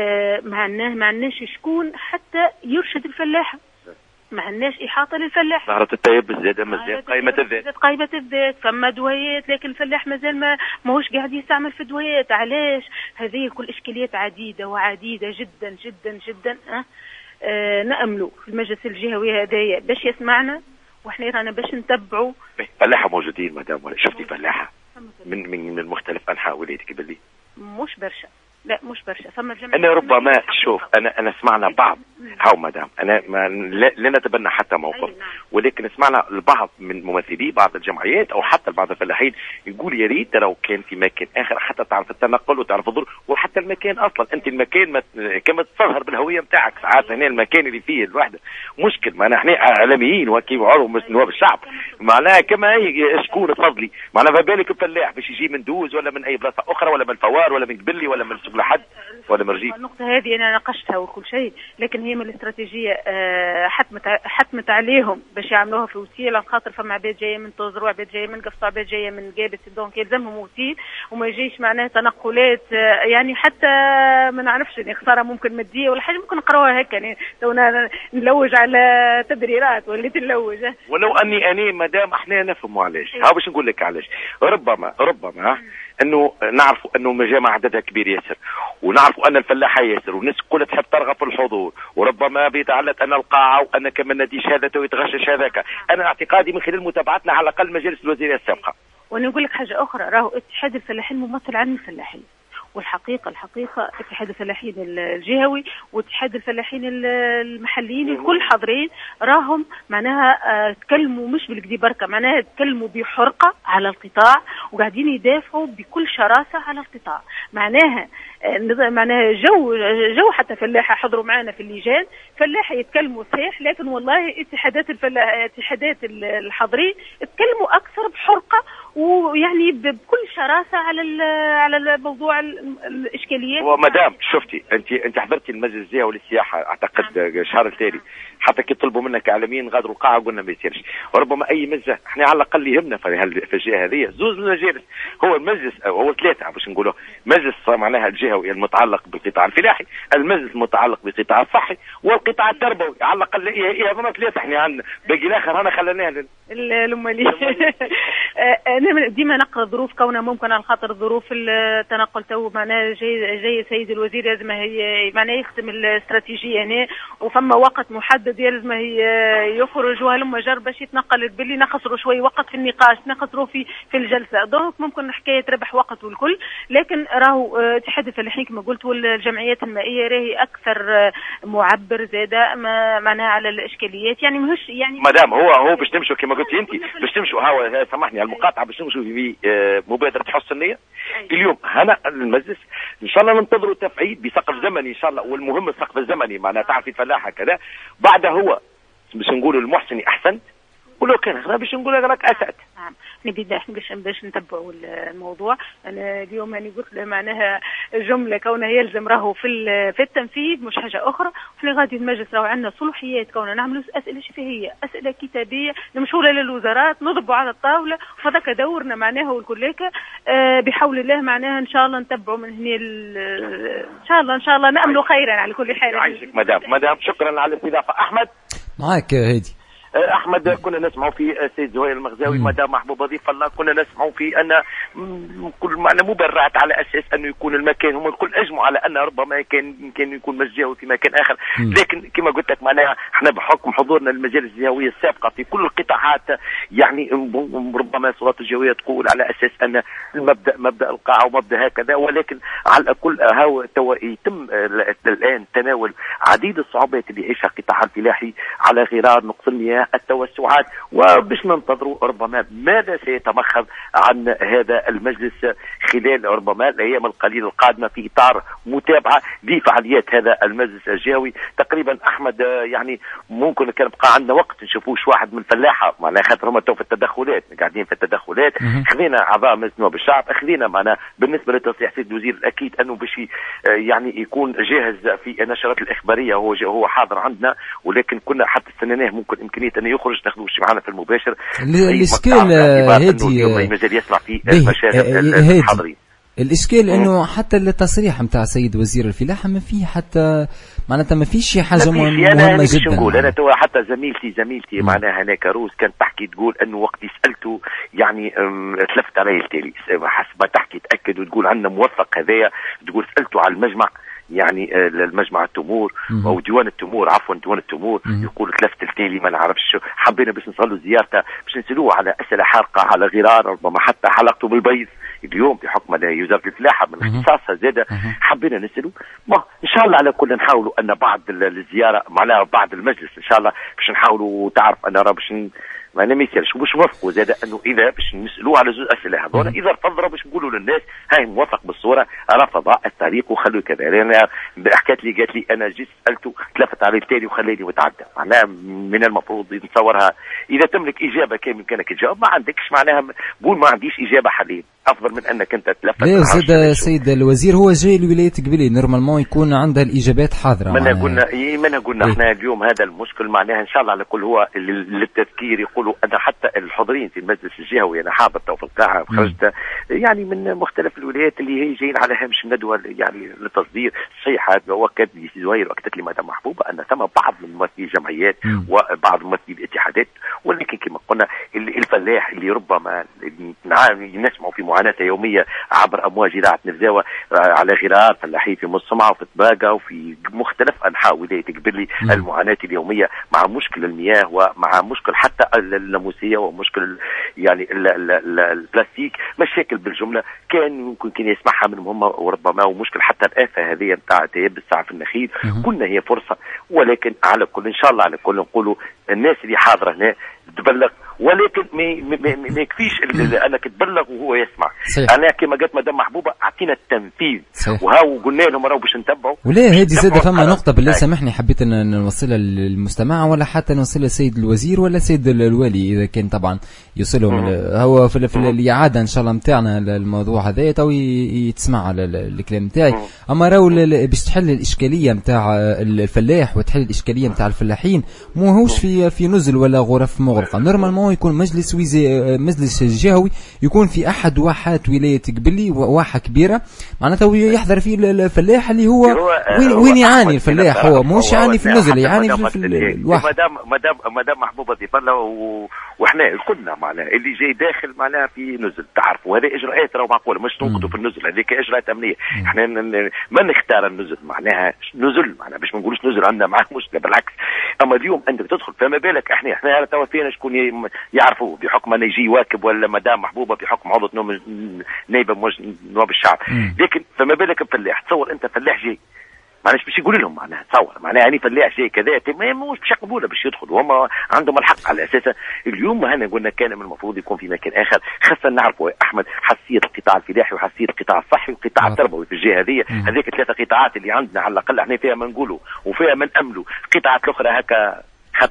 ما عندناش شكون حتى يرشد الفلاحة، ما عندناش إحاطة للفلاح. ظهرة التيبس زاد مازال قائمة الذات، فما دويات لكن الفلاح مازال ماهوش قاعد يستعمل في دويات. علاش؟ هذه كل إشكاليات عديدة وعديدة جدا جدا جدا. نأملوا في المجلس الجهوي هذايا باش يسمعنا، واحنا رانا باش نتبعوا. فلاحة موجودين مدام، ولا شفتي فلاحة من مختلف أنحاء ولاية قبيلي؟ مش برشا، لا مش برشا. فما أنا ربما شوف أنا سمعنا بعض هاو مدام، أنا لا نتبنى حتى موقف، ولكن سمعنا البعض من ممثلي بعض الجمعيات أو حتى بعض الفلاحين يقول يا ريت لو كان في مكان آخر حتى تعرف التنقل وتعرف الظروف، وحتى المكان أصلا أنت المكان كما تظهر بالهوية نتاعك ساعات هنا المكان اللي فيه الوحدة مشكل. معنا احنا إعلاميين وكيف عرضوا مثل نواب الشعب معناها كما هي شكون تفضلي معناها فبالك الفلاح باش يجي من دوز ولا من أي بلاصة أخرى ولا من الفوار ولا من قبلي ولا من سوق لحد ولا مرجيك. النقطة هذه أنا ناقشتها وكل شيء، لكن هي من الاستراتيجية حتمت عليهم باش يعملوها في وسيلة، خاطر فما عباد جاية من توزر وعباد جاية من قفص وعباد جاية من جابس، دونك يلزمهم وسيل وما يجيش معناها تنقلات يعني حتى ما نعرفش يعني خسارة ممكن مادية ولا حاجة ممكن نقراوها هكا يعني تونا نلوج على تبريرات ولا تلوج. ولو أني مدام احنا نفهموا علاش، ها باش نقول لك علاش. ربما انه نعرفوا انه المجامع عددها كبير ياسر، ونعرفوا ان الفلاحه ياسر، والناس الكل تحب ترغب في الحضور، وربما بيتعلق ان القاعه وان كما نديش هذا ويتغشش هذاك. انا اعتقادي من خلال متابعتنا على الاقل مجالس الوزيريه السابقه. وانا نقول لك حاجه اخرى، راهو اتحاد الفلاحين ممثل عن الفلاحين، والحقيقه اتحاد الفلاحين الجهوي واتحاد الفلاحين المحليين الكل حاضرين، راهم معناها تكلموا مش بالكدي بركه، معناها تكلموا بحرقه على القطاع وقاعدين يدافعوا بكل شراسه على القطاع. معناها جو حتى فلاحه حضروا معنا في اللجان، فلاحه يتكلموا صحيح، لكن والله اتحادات الحاضرين تكلموا اكثر بحرقه ويعني بكل شراسه على الموضوع الاشكاليات. ومدام شفتي انت حضرتي المجلس الجهوي للسياحه اعتقد الشهر التالي، حتى كي طلبوا منك اعلاميين غادروا القاعه قلنا ما يصيرش، وربما اي مجلس احنا على الاقل يهمنا في الجهه هذه زوز المجالس، هو المجلس هو ثلاثه باش نقولوا، مجلس معناها الجهوي المتعلق بالقطاع الفلاحي، المجلس المتعلق بالقطاع الصحي، والقطاع التربوي، على الاقل هذوما ثلاثه احنا عندنا، باقي الاخر انا خليناه الامالي. انا ديما نقرا ظروف كونها ممكن على خاطر ظروف التنقل تو معناها جاي سيد الوزير لازم هي معناها يختم الاستراتيجيه هنا، وفما وقت محدد لازم هي يخرج وهلم جر باش يتنقل، باللي نقصروا شوي وقت في النقاش، نقصروا في الجلسه، دونك ممكن حكايه ربح وقت والكل. لكن راهو اتحاد الفلاحين كما قلت والجمعيات المائيه راهي اكثر معبر زاده معناها على الاشكاليات، يعني ماهوش يعني مدام هو باش نمشوا كما قلتي انت، باش تمشوا هاو سامحني على المقاطعه، باش نمشوا في مبادره حسن النيه. اليوم هنا المجلس ان شاء الله ننتظروا تفعيل بسقف زمني ان شاء الله، والمهم السقف الزمني معناها تعرفي الفلاحه كذا، بعد هو باش نقولوا المحسني احسنت، ولو كان احنا باش نقول لك اسعد. نعم نبي باش نتبعوا الموضوع. انا اليوم يعني قلت معناها جمله كونها يلزم راهو في التنفيذ مش حاجه اخرى، احنا غادي المجلس راهو عندنا صلوحيات كوننا نعملوا اسئله شفهيه، اسئله كتابيه نمشوا للوزارات نضربوا على الطاوله، فذاك دورنا معناها والكليك بحول الله معناها ان شاء الله نتبعوا من هنا ان شاء الله ناملوا خيرا على كل حال. يعيشك مدام شكرا على الاستضافه. احمد معك هادي. احمد كنا نسمعوا في السيد زهير المغزاوي مدام محبوب ضيف الله، كنا نسمعوا في ان كل معنا مبررات على اساس انه يكون المكان، هم الكل اجمعوا على ان ربما كان يكون مسجاوي في مكان اخر، لكن كما قلت لك معناها احنا بحكم حضورنا للمجالس الجهويه السابقه في كل القطاعات، يعني ربما السلطات الجهويه تقول على اساس ان مبدا القاعه ومبدا هكذا، ولكن على كل يتم الان تناول عديد الصعوبات اللي يعيشها القطاع الفلاحي على غرار نقص المياه، التوسعات، وباش ننتظروا ربما ماذا سيتمخض عن هذا المجلس خلال ربما الايام القليله القادمه في اطار متابعه لفعاليات هذا المجلس الجهوي. تقريبا احمد يعني ممكن كان بقى عندنا وقت نشوفوش واحد من الفلاحه معناها خاطر هما تو في التدخلات، قاعدين في التدخلات، خذينا اعضاء مجلس نواب الشعب، خذينا معنا بالنسبه لتصريح سيد الوزير الاكيد انه باش يعني يكون جاهز في النشرات الاخباريه، هو حاضر عندنا، ولكن كنا حتى استنيناه ممكن امكانيه انه يخرج ناخذوه معنا في المباشر. الاشكال هادي مازال يسمع في المشاهد الحاضرين. الاشكال انه حتى التصريح نتاع سيد وزير الفلاحه ما فيه حتى معناتها ما فيش شي حاجه مهمه جدا. نقول انا تو حتى زميلتي معناها هناك روز كانت تحكي تقول انه وقت سالته يعني تلفت علي التالي حسب ما تحكي تاكد وتقول عندنا موثق هذايا، تقول سالته على المجمع يعني المجمع التمور او ديوان التمور ديوان التمور، يقول تلفت التالي ما نعرفش شو، حبينا باش نصلوا زيارته باش نسالوه على اسئله حارقه على غرار ربما حتى حلقته بالبيض اليوم بحكم وزاره الفلاحه من اختصاصها زاده، حبينا نسالوا ان شاء الله على كل نحاولوا ان بعد الزياره معناها بعد المجلس ان شاء الله باش نحاولوا تعرف انا راه باش ما نمثلش وباش نوافقوا زاد انه اذا باش نسالوه على زوج اسئله هذول اذا رفض باش نقولوا للناس هاي موافق بالصوره رفض الطريق وخلوا كذا. يعني حكت لي قالت لي انا جيت سالته تلفت علي التالي وخلاني وتعدى، معناها من المفروض نتصورها اذا تملك اجابه كان بامكانك تجاوب، ما عندكش معناها قول ما عنديش اجابه حاليا افضل من انك انت تلفت. لا زاد سيد الوزير هو جاي لولايه قبلي نورمالمون يكون عندها الاجابات حاضره. ما قلنا احنا اليوم هذا المشكل معناها ان شاء الله على كل هو للتذكير يقولوا انا حتى الحاضرين في المجلس الجهوي انا حاضر تو في القاعه خرجت يعني من مختلف الولايات اللي هي جايين على هامش الندوه يعني للتصدير صحيح. وكد زهير واكدت لي مدام محبوبه ان ثم بعض من ممثلي الجمعيات وبعض ممثلي الاتحادات ولكن كما قلنا الفلاح اللي ربما نسمع في معاناة يومية عبر أمواج إذاعة نفزاوة على غرار فلاحين في مصمعة وفي طباقة وفي مختلف أنحاء ولاية قبلي، المعاناة اليومية مع مشكل المياه ومع مشكل حتى الناموسية ومشكل يعني البلاستيك، مشاكل بالجملة كان يمكن يسمعها منهم هم، وربما ومشكل حتى الآفة هذه نتاع تيبس في النخيل. قلنا هي فرصة، ولكن على كل إن شاء الله على كل نقولوا الناس اللي حاضرة هنا تبلغ، ولكن ما يكفيش انك تبلغ وهو يسمع. انا كما قالت مدام محبوبه اعطينا التنفيذ، وهاو قلنا لهم راهو باش نتبعوا. ولا هذه زاد فما نقطه بالله سامحني حبيت ان نوصلها للمستمع، ولا حتى نوصلها للسيد الوزير ولا السيد الوالي اذا كان طبعا يوصلهم. هو في الاعاده ان شاء الله نتاعنا الموضوع هذا تو يتسمع على الكلام نتاعي. اما راهو باش تحل الاشكاليه نتاع الفلاح وتحل الاشكاليه نتاع الفلاحين ماهوش في نزل ولا غرف مغلقه. نورمالمون يكون مجلس جهوي يكون في احد واحات ولايه قبلي، واحه كبيره معناتها يحضر فيه الفلاح اللي هو وين يعاني الفلاح، هو مش يعاني في النزل، يعاني في الواحد. مدام محبوبه ضيف الله واحنا كلنا معناها اللي جاي داخل معناها في نزل، تعرفوا هذه اجراءات راهو معقوله، مش تنقذوا في النزل، هذيك اجراءات امنيه. احنا ما نختار النزل معناها نزل، معناها باش ما نقولوش نزل عندنا معاه مشكله، بالعكس. اما اليوم انت تدخل فما بالك احنا توا فينا شكون يعرفوا بحكم انه يجي واكب ولا مدام محبوبه بحكم عضو نائب نواب الشعب، لكن فما بالك بفلاح. تصور انت فلاح جاي معناش باش يقول لهم معناها، تصور معناها يعني فلاح جاي كذا مش باش يقبلوه باش يدخل، وهم عندهم الحق على اساسه. اليوم هنا قلنا كان من المفروض يكون في مكان اخر، خاصه نعرفوا يا احمد حساسيه القطاع الفلاحي وحساسيه القطاع الصحي والقطاع التربوي في الجهه هذه. هذيك ثلاثه قطاعات اللي عندنا على الاقل احنا فيها ما نقولوا وفيها ما ناملوا. القطاعات الاخرى هكا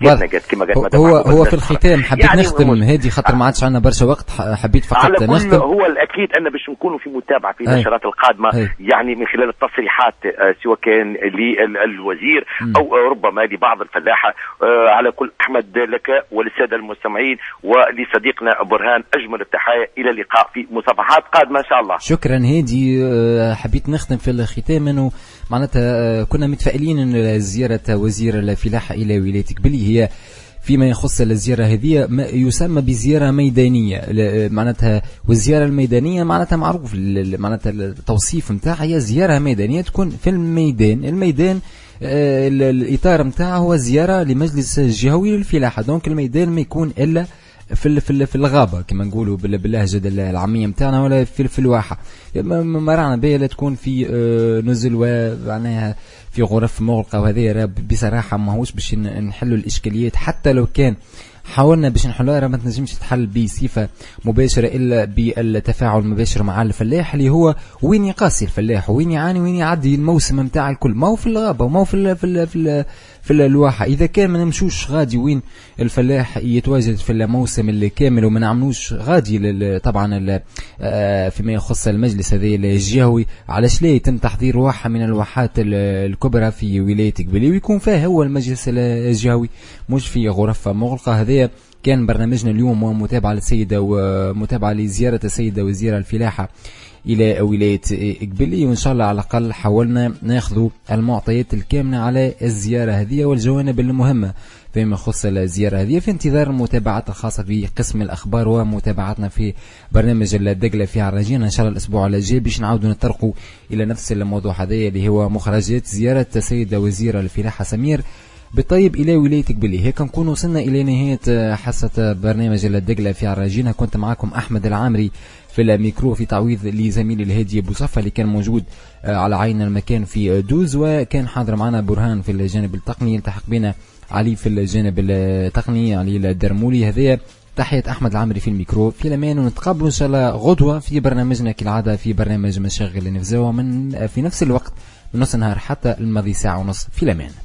هو في الختام حبيت يعني نختم هذه خاطر ما عادش عندنا برشا وقت، حبيت فقط نختم. هو الاكيد ان باش نكونوا في متابعه في النشرات القادمه يعني من خلال التصريحات سواء كان للوزير او ربما لبعض الفلاحه. على كل احمد لك وللساده المستمعين ولصديقنا برهان اجمل التحايا، الى اللقاء في مصافحات قادمه ان شاء الله. شكرا. هادي حبيت نختم في الختام انه معناتها كنا متفائلين ان زياره وزير الفلاحه الى ولايه قبلي هي فيما يخص الزيارة هذه ما يسمى بزيارة ميدانية، معناتها والزيارة الميدانية معناتها معروف معناتها التوصيف متاعها هي زيارة ميدانية تكون في الميدان الإطار متاعها هو زيارة لمجلس الجهوي للفلاحة. دونك الميدان ما يكون إلا في الغابة كما نقولوا باللهجة العامية متاعنا، ولا في الواحة. ما رانا بها لا تكون في نزل ومعناها في غرف مغلقة، وهذا بصراحة ماهوش باش نحلوا الإشكاليات. حتى لو كان حاولنا باش نحلوها ما تنجمش تحل بصفة مباشرة إلا بالتفاعل المباشر مع الفلاح اللي هو وين يقاسي الفلاح وين يعاني وين يعدي الموسم متاع الكل، ما هو في الغابة وما هو في الواحة. إذا كان ما نمشوش غادي وين الفلاح يتواجد في الموسم الكامل وما نعملوش غادي طبعا فيما يخص المجلس هذا الجهوي، علاش لا يتم تحضير واحة من الواحات الكبرى في ولاية قبلي ويكون فيها هو المجلس الجهوي مش في غرف مغلقة. هذا كان برنامجنا اليوم ومتابعة للسيدة ومتابعة لزيارة السيدة وزيرة الفلاحة إلى ولاية قبلي، وإن شاء الله على الأقل حاولنا ناخذ المعطيات الكاملة على الزيارة هذه والجوانب المهمة فيما يخص الزيارة هذه، في انتظار المتابعات الخاصة في قسم الأخبار ومتابعتنا في برنامج الدقلة في عراجين إن شاء الله الأسبوع الجاي باش نعاودوا نتطرقوا إلى نفس الموضوع هذا اللي هو مخرجات زيارة السيدة وزيرة الفلاحة سمير بالطيب إلى ولاية قبلي. هيك نكون وصلنا إلى نهاية حصة برنامج الدقلة في عراجين. كنت معكم أحمد العامري في الميكرو في تعويض لزميلي الهادي أبو صفا اللي كان موجود على عين المكان في دوز، وكان حاضر معنا برهان في الجانب التقني، يلتحق بنا علي في الجانب التقني علي الدرمولي. هذه تحية أحمد العامري في الميكرو، في الأمان، ونتقابلوا إن شاء الله غدوة في برنامجنا كالعادة في برنامج مشاغل النفزاوة في نفس الوقت من نص النهار حتى الماضي ساعة ونص. في الأمان.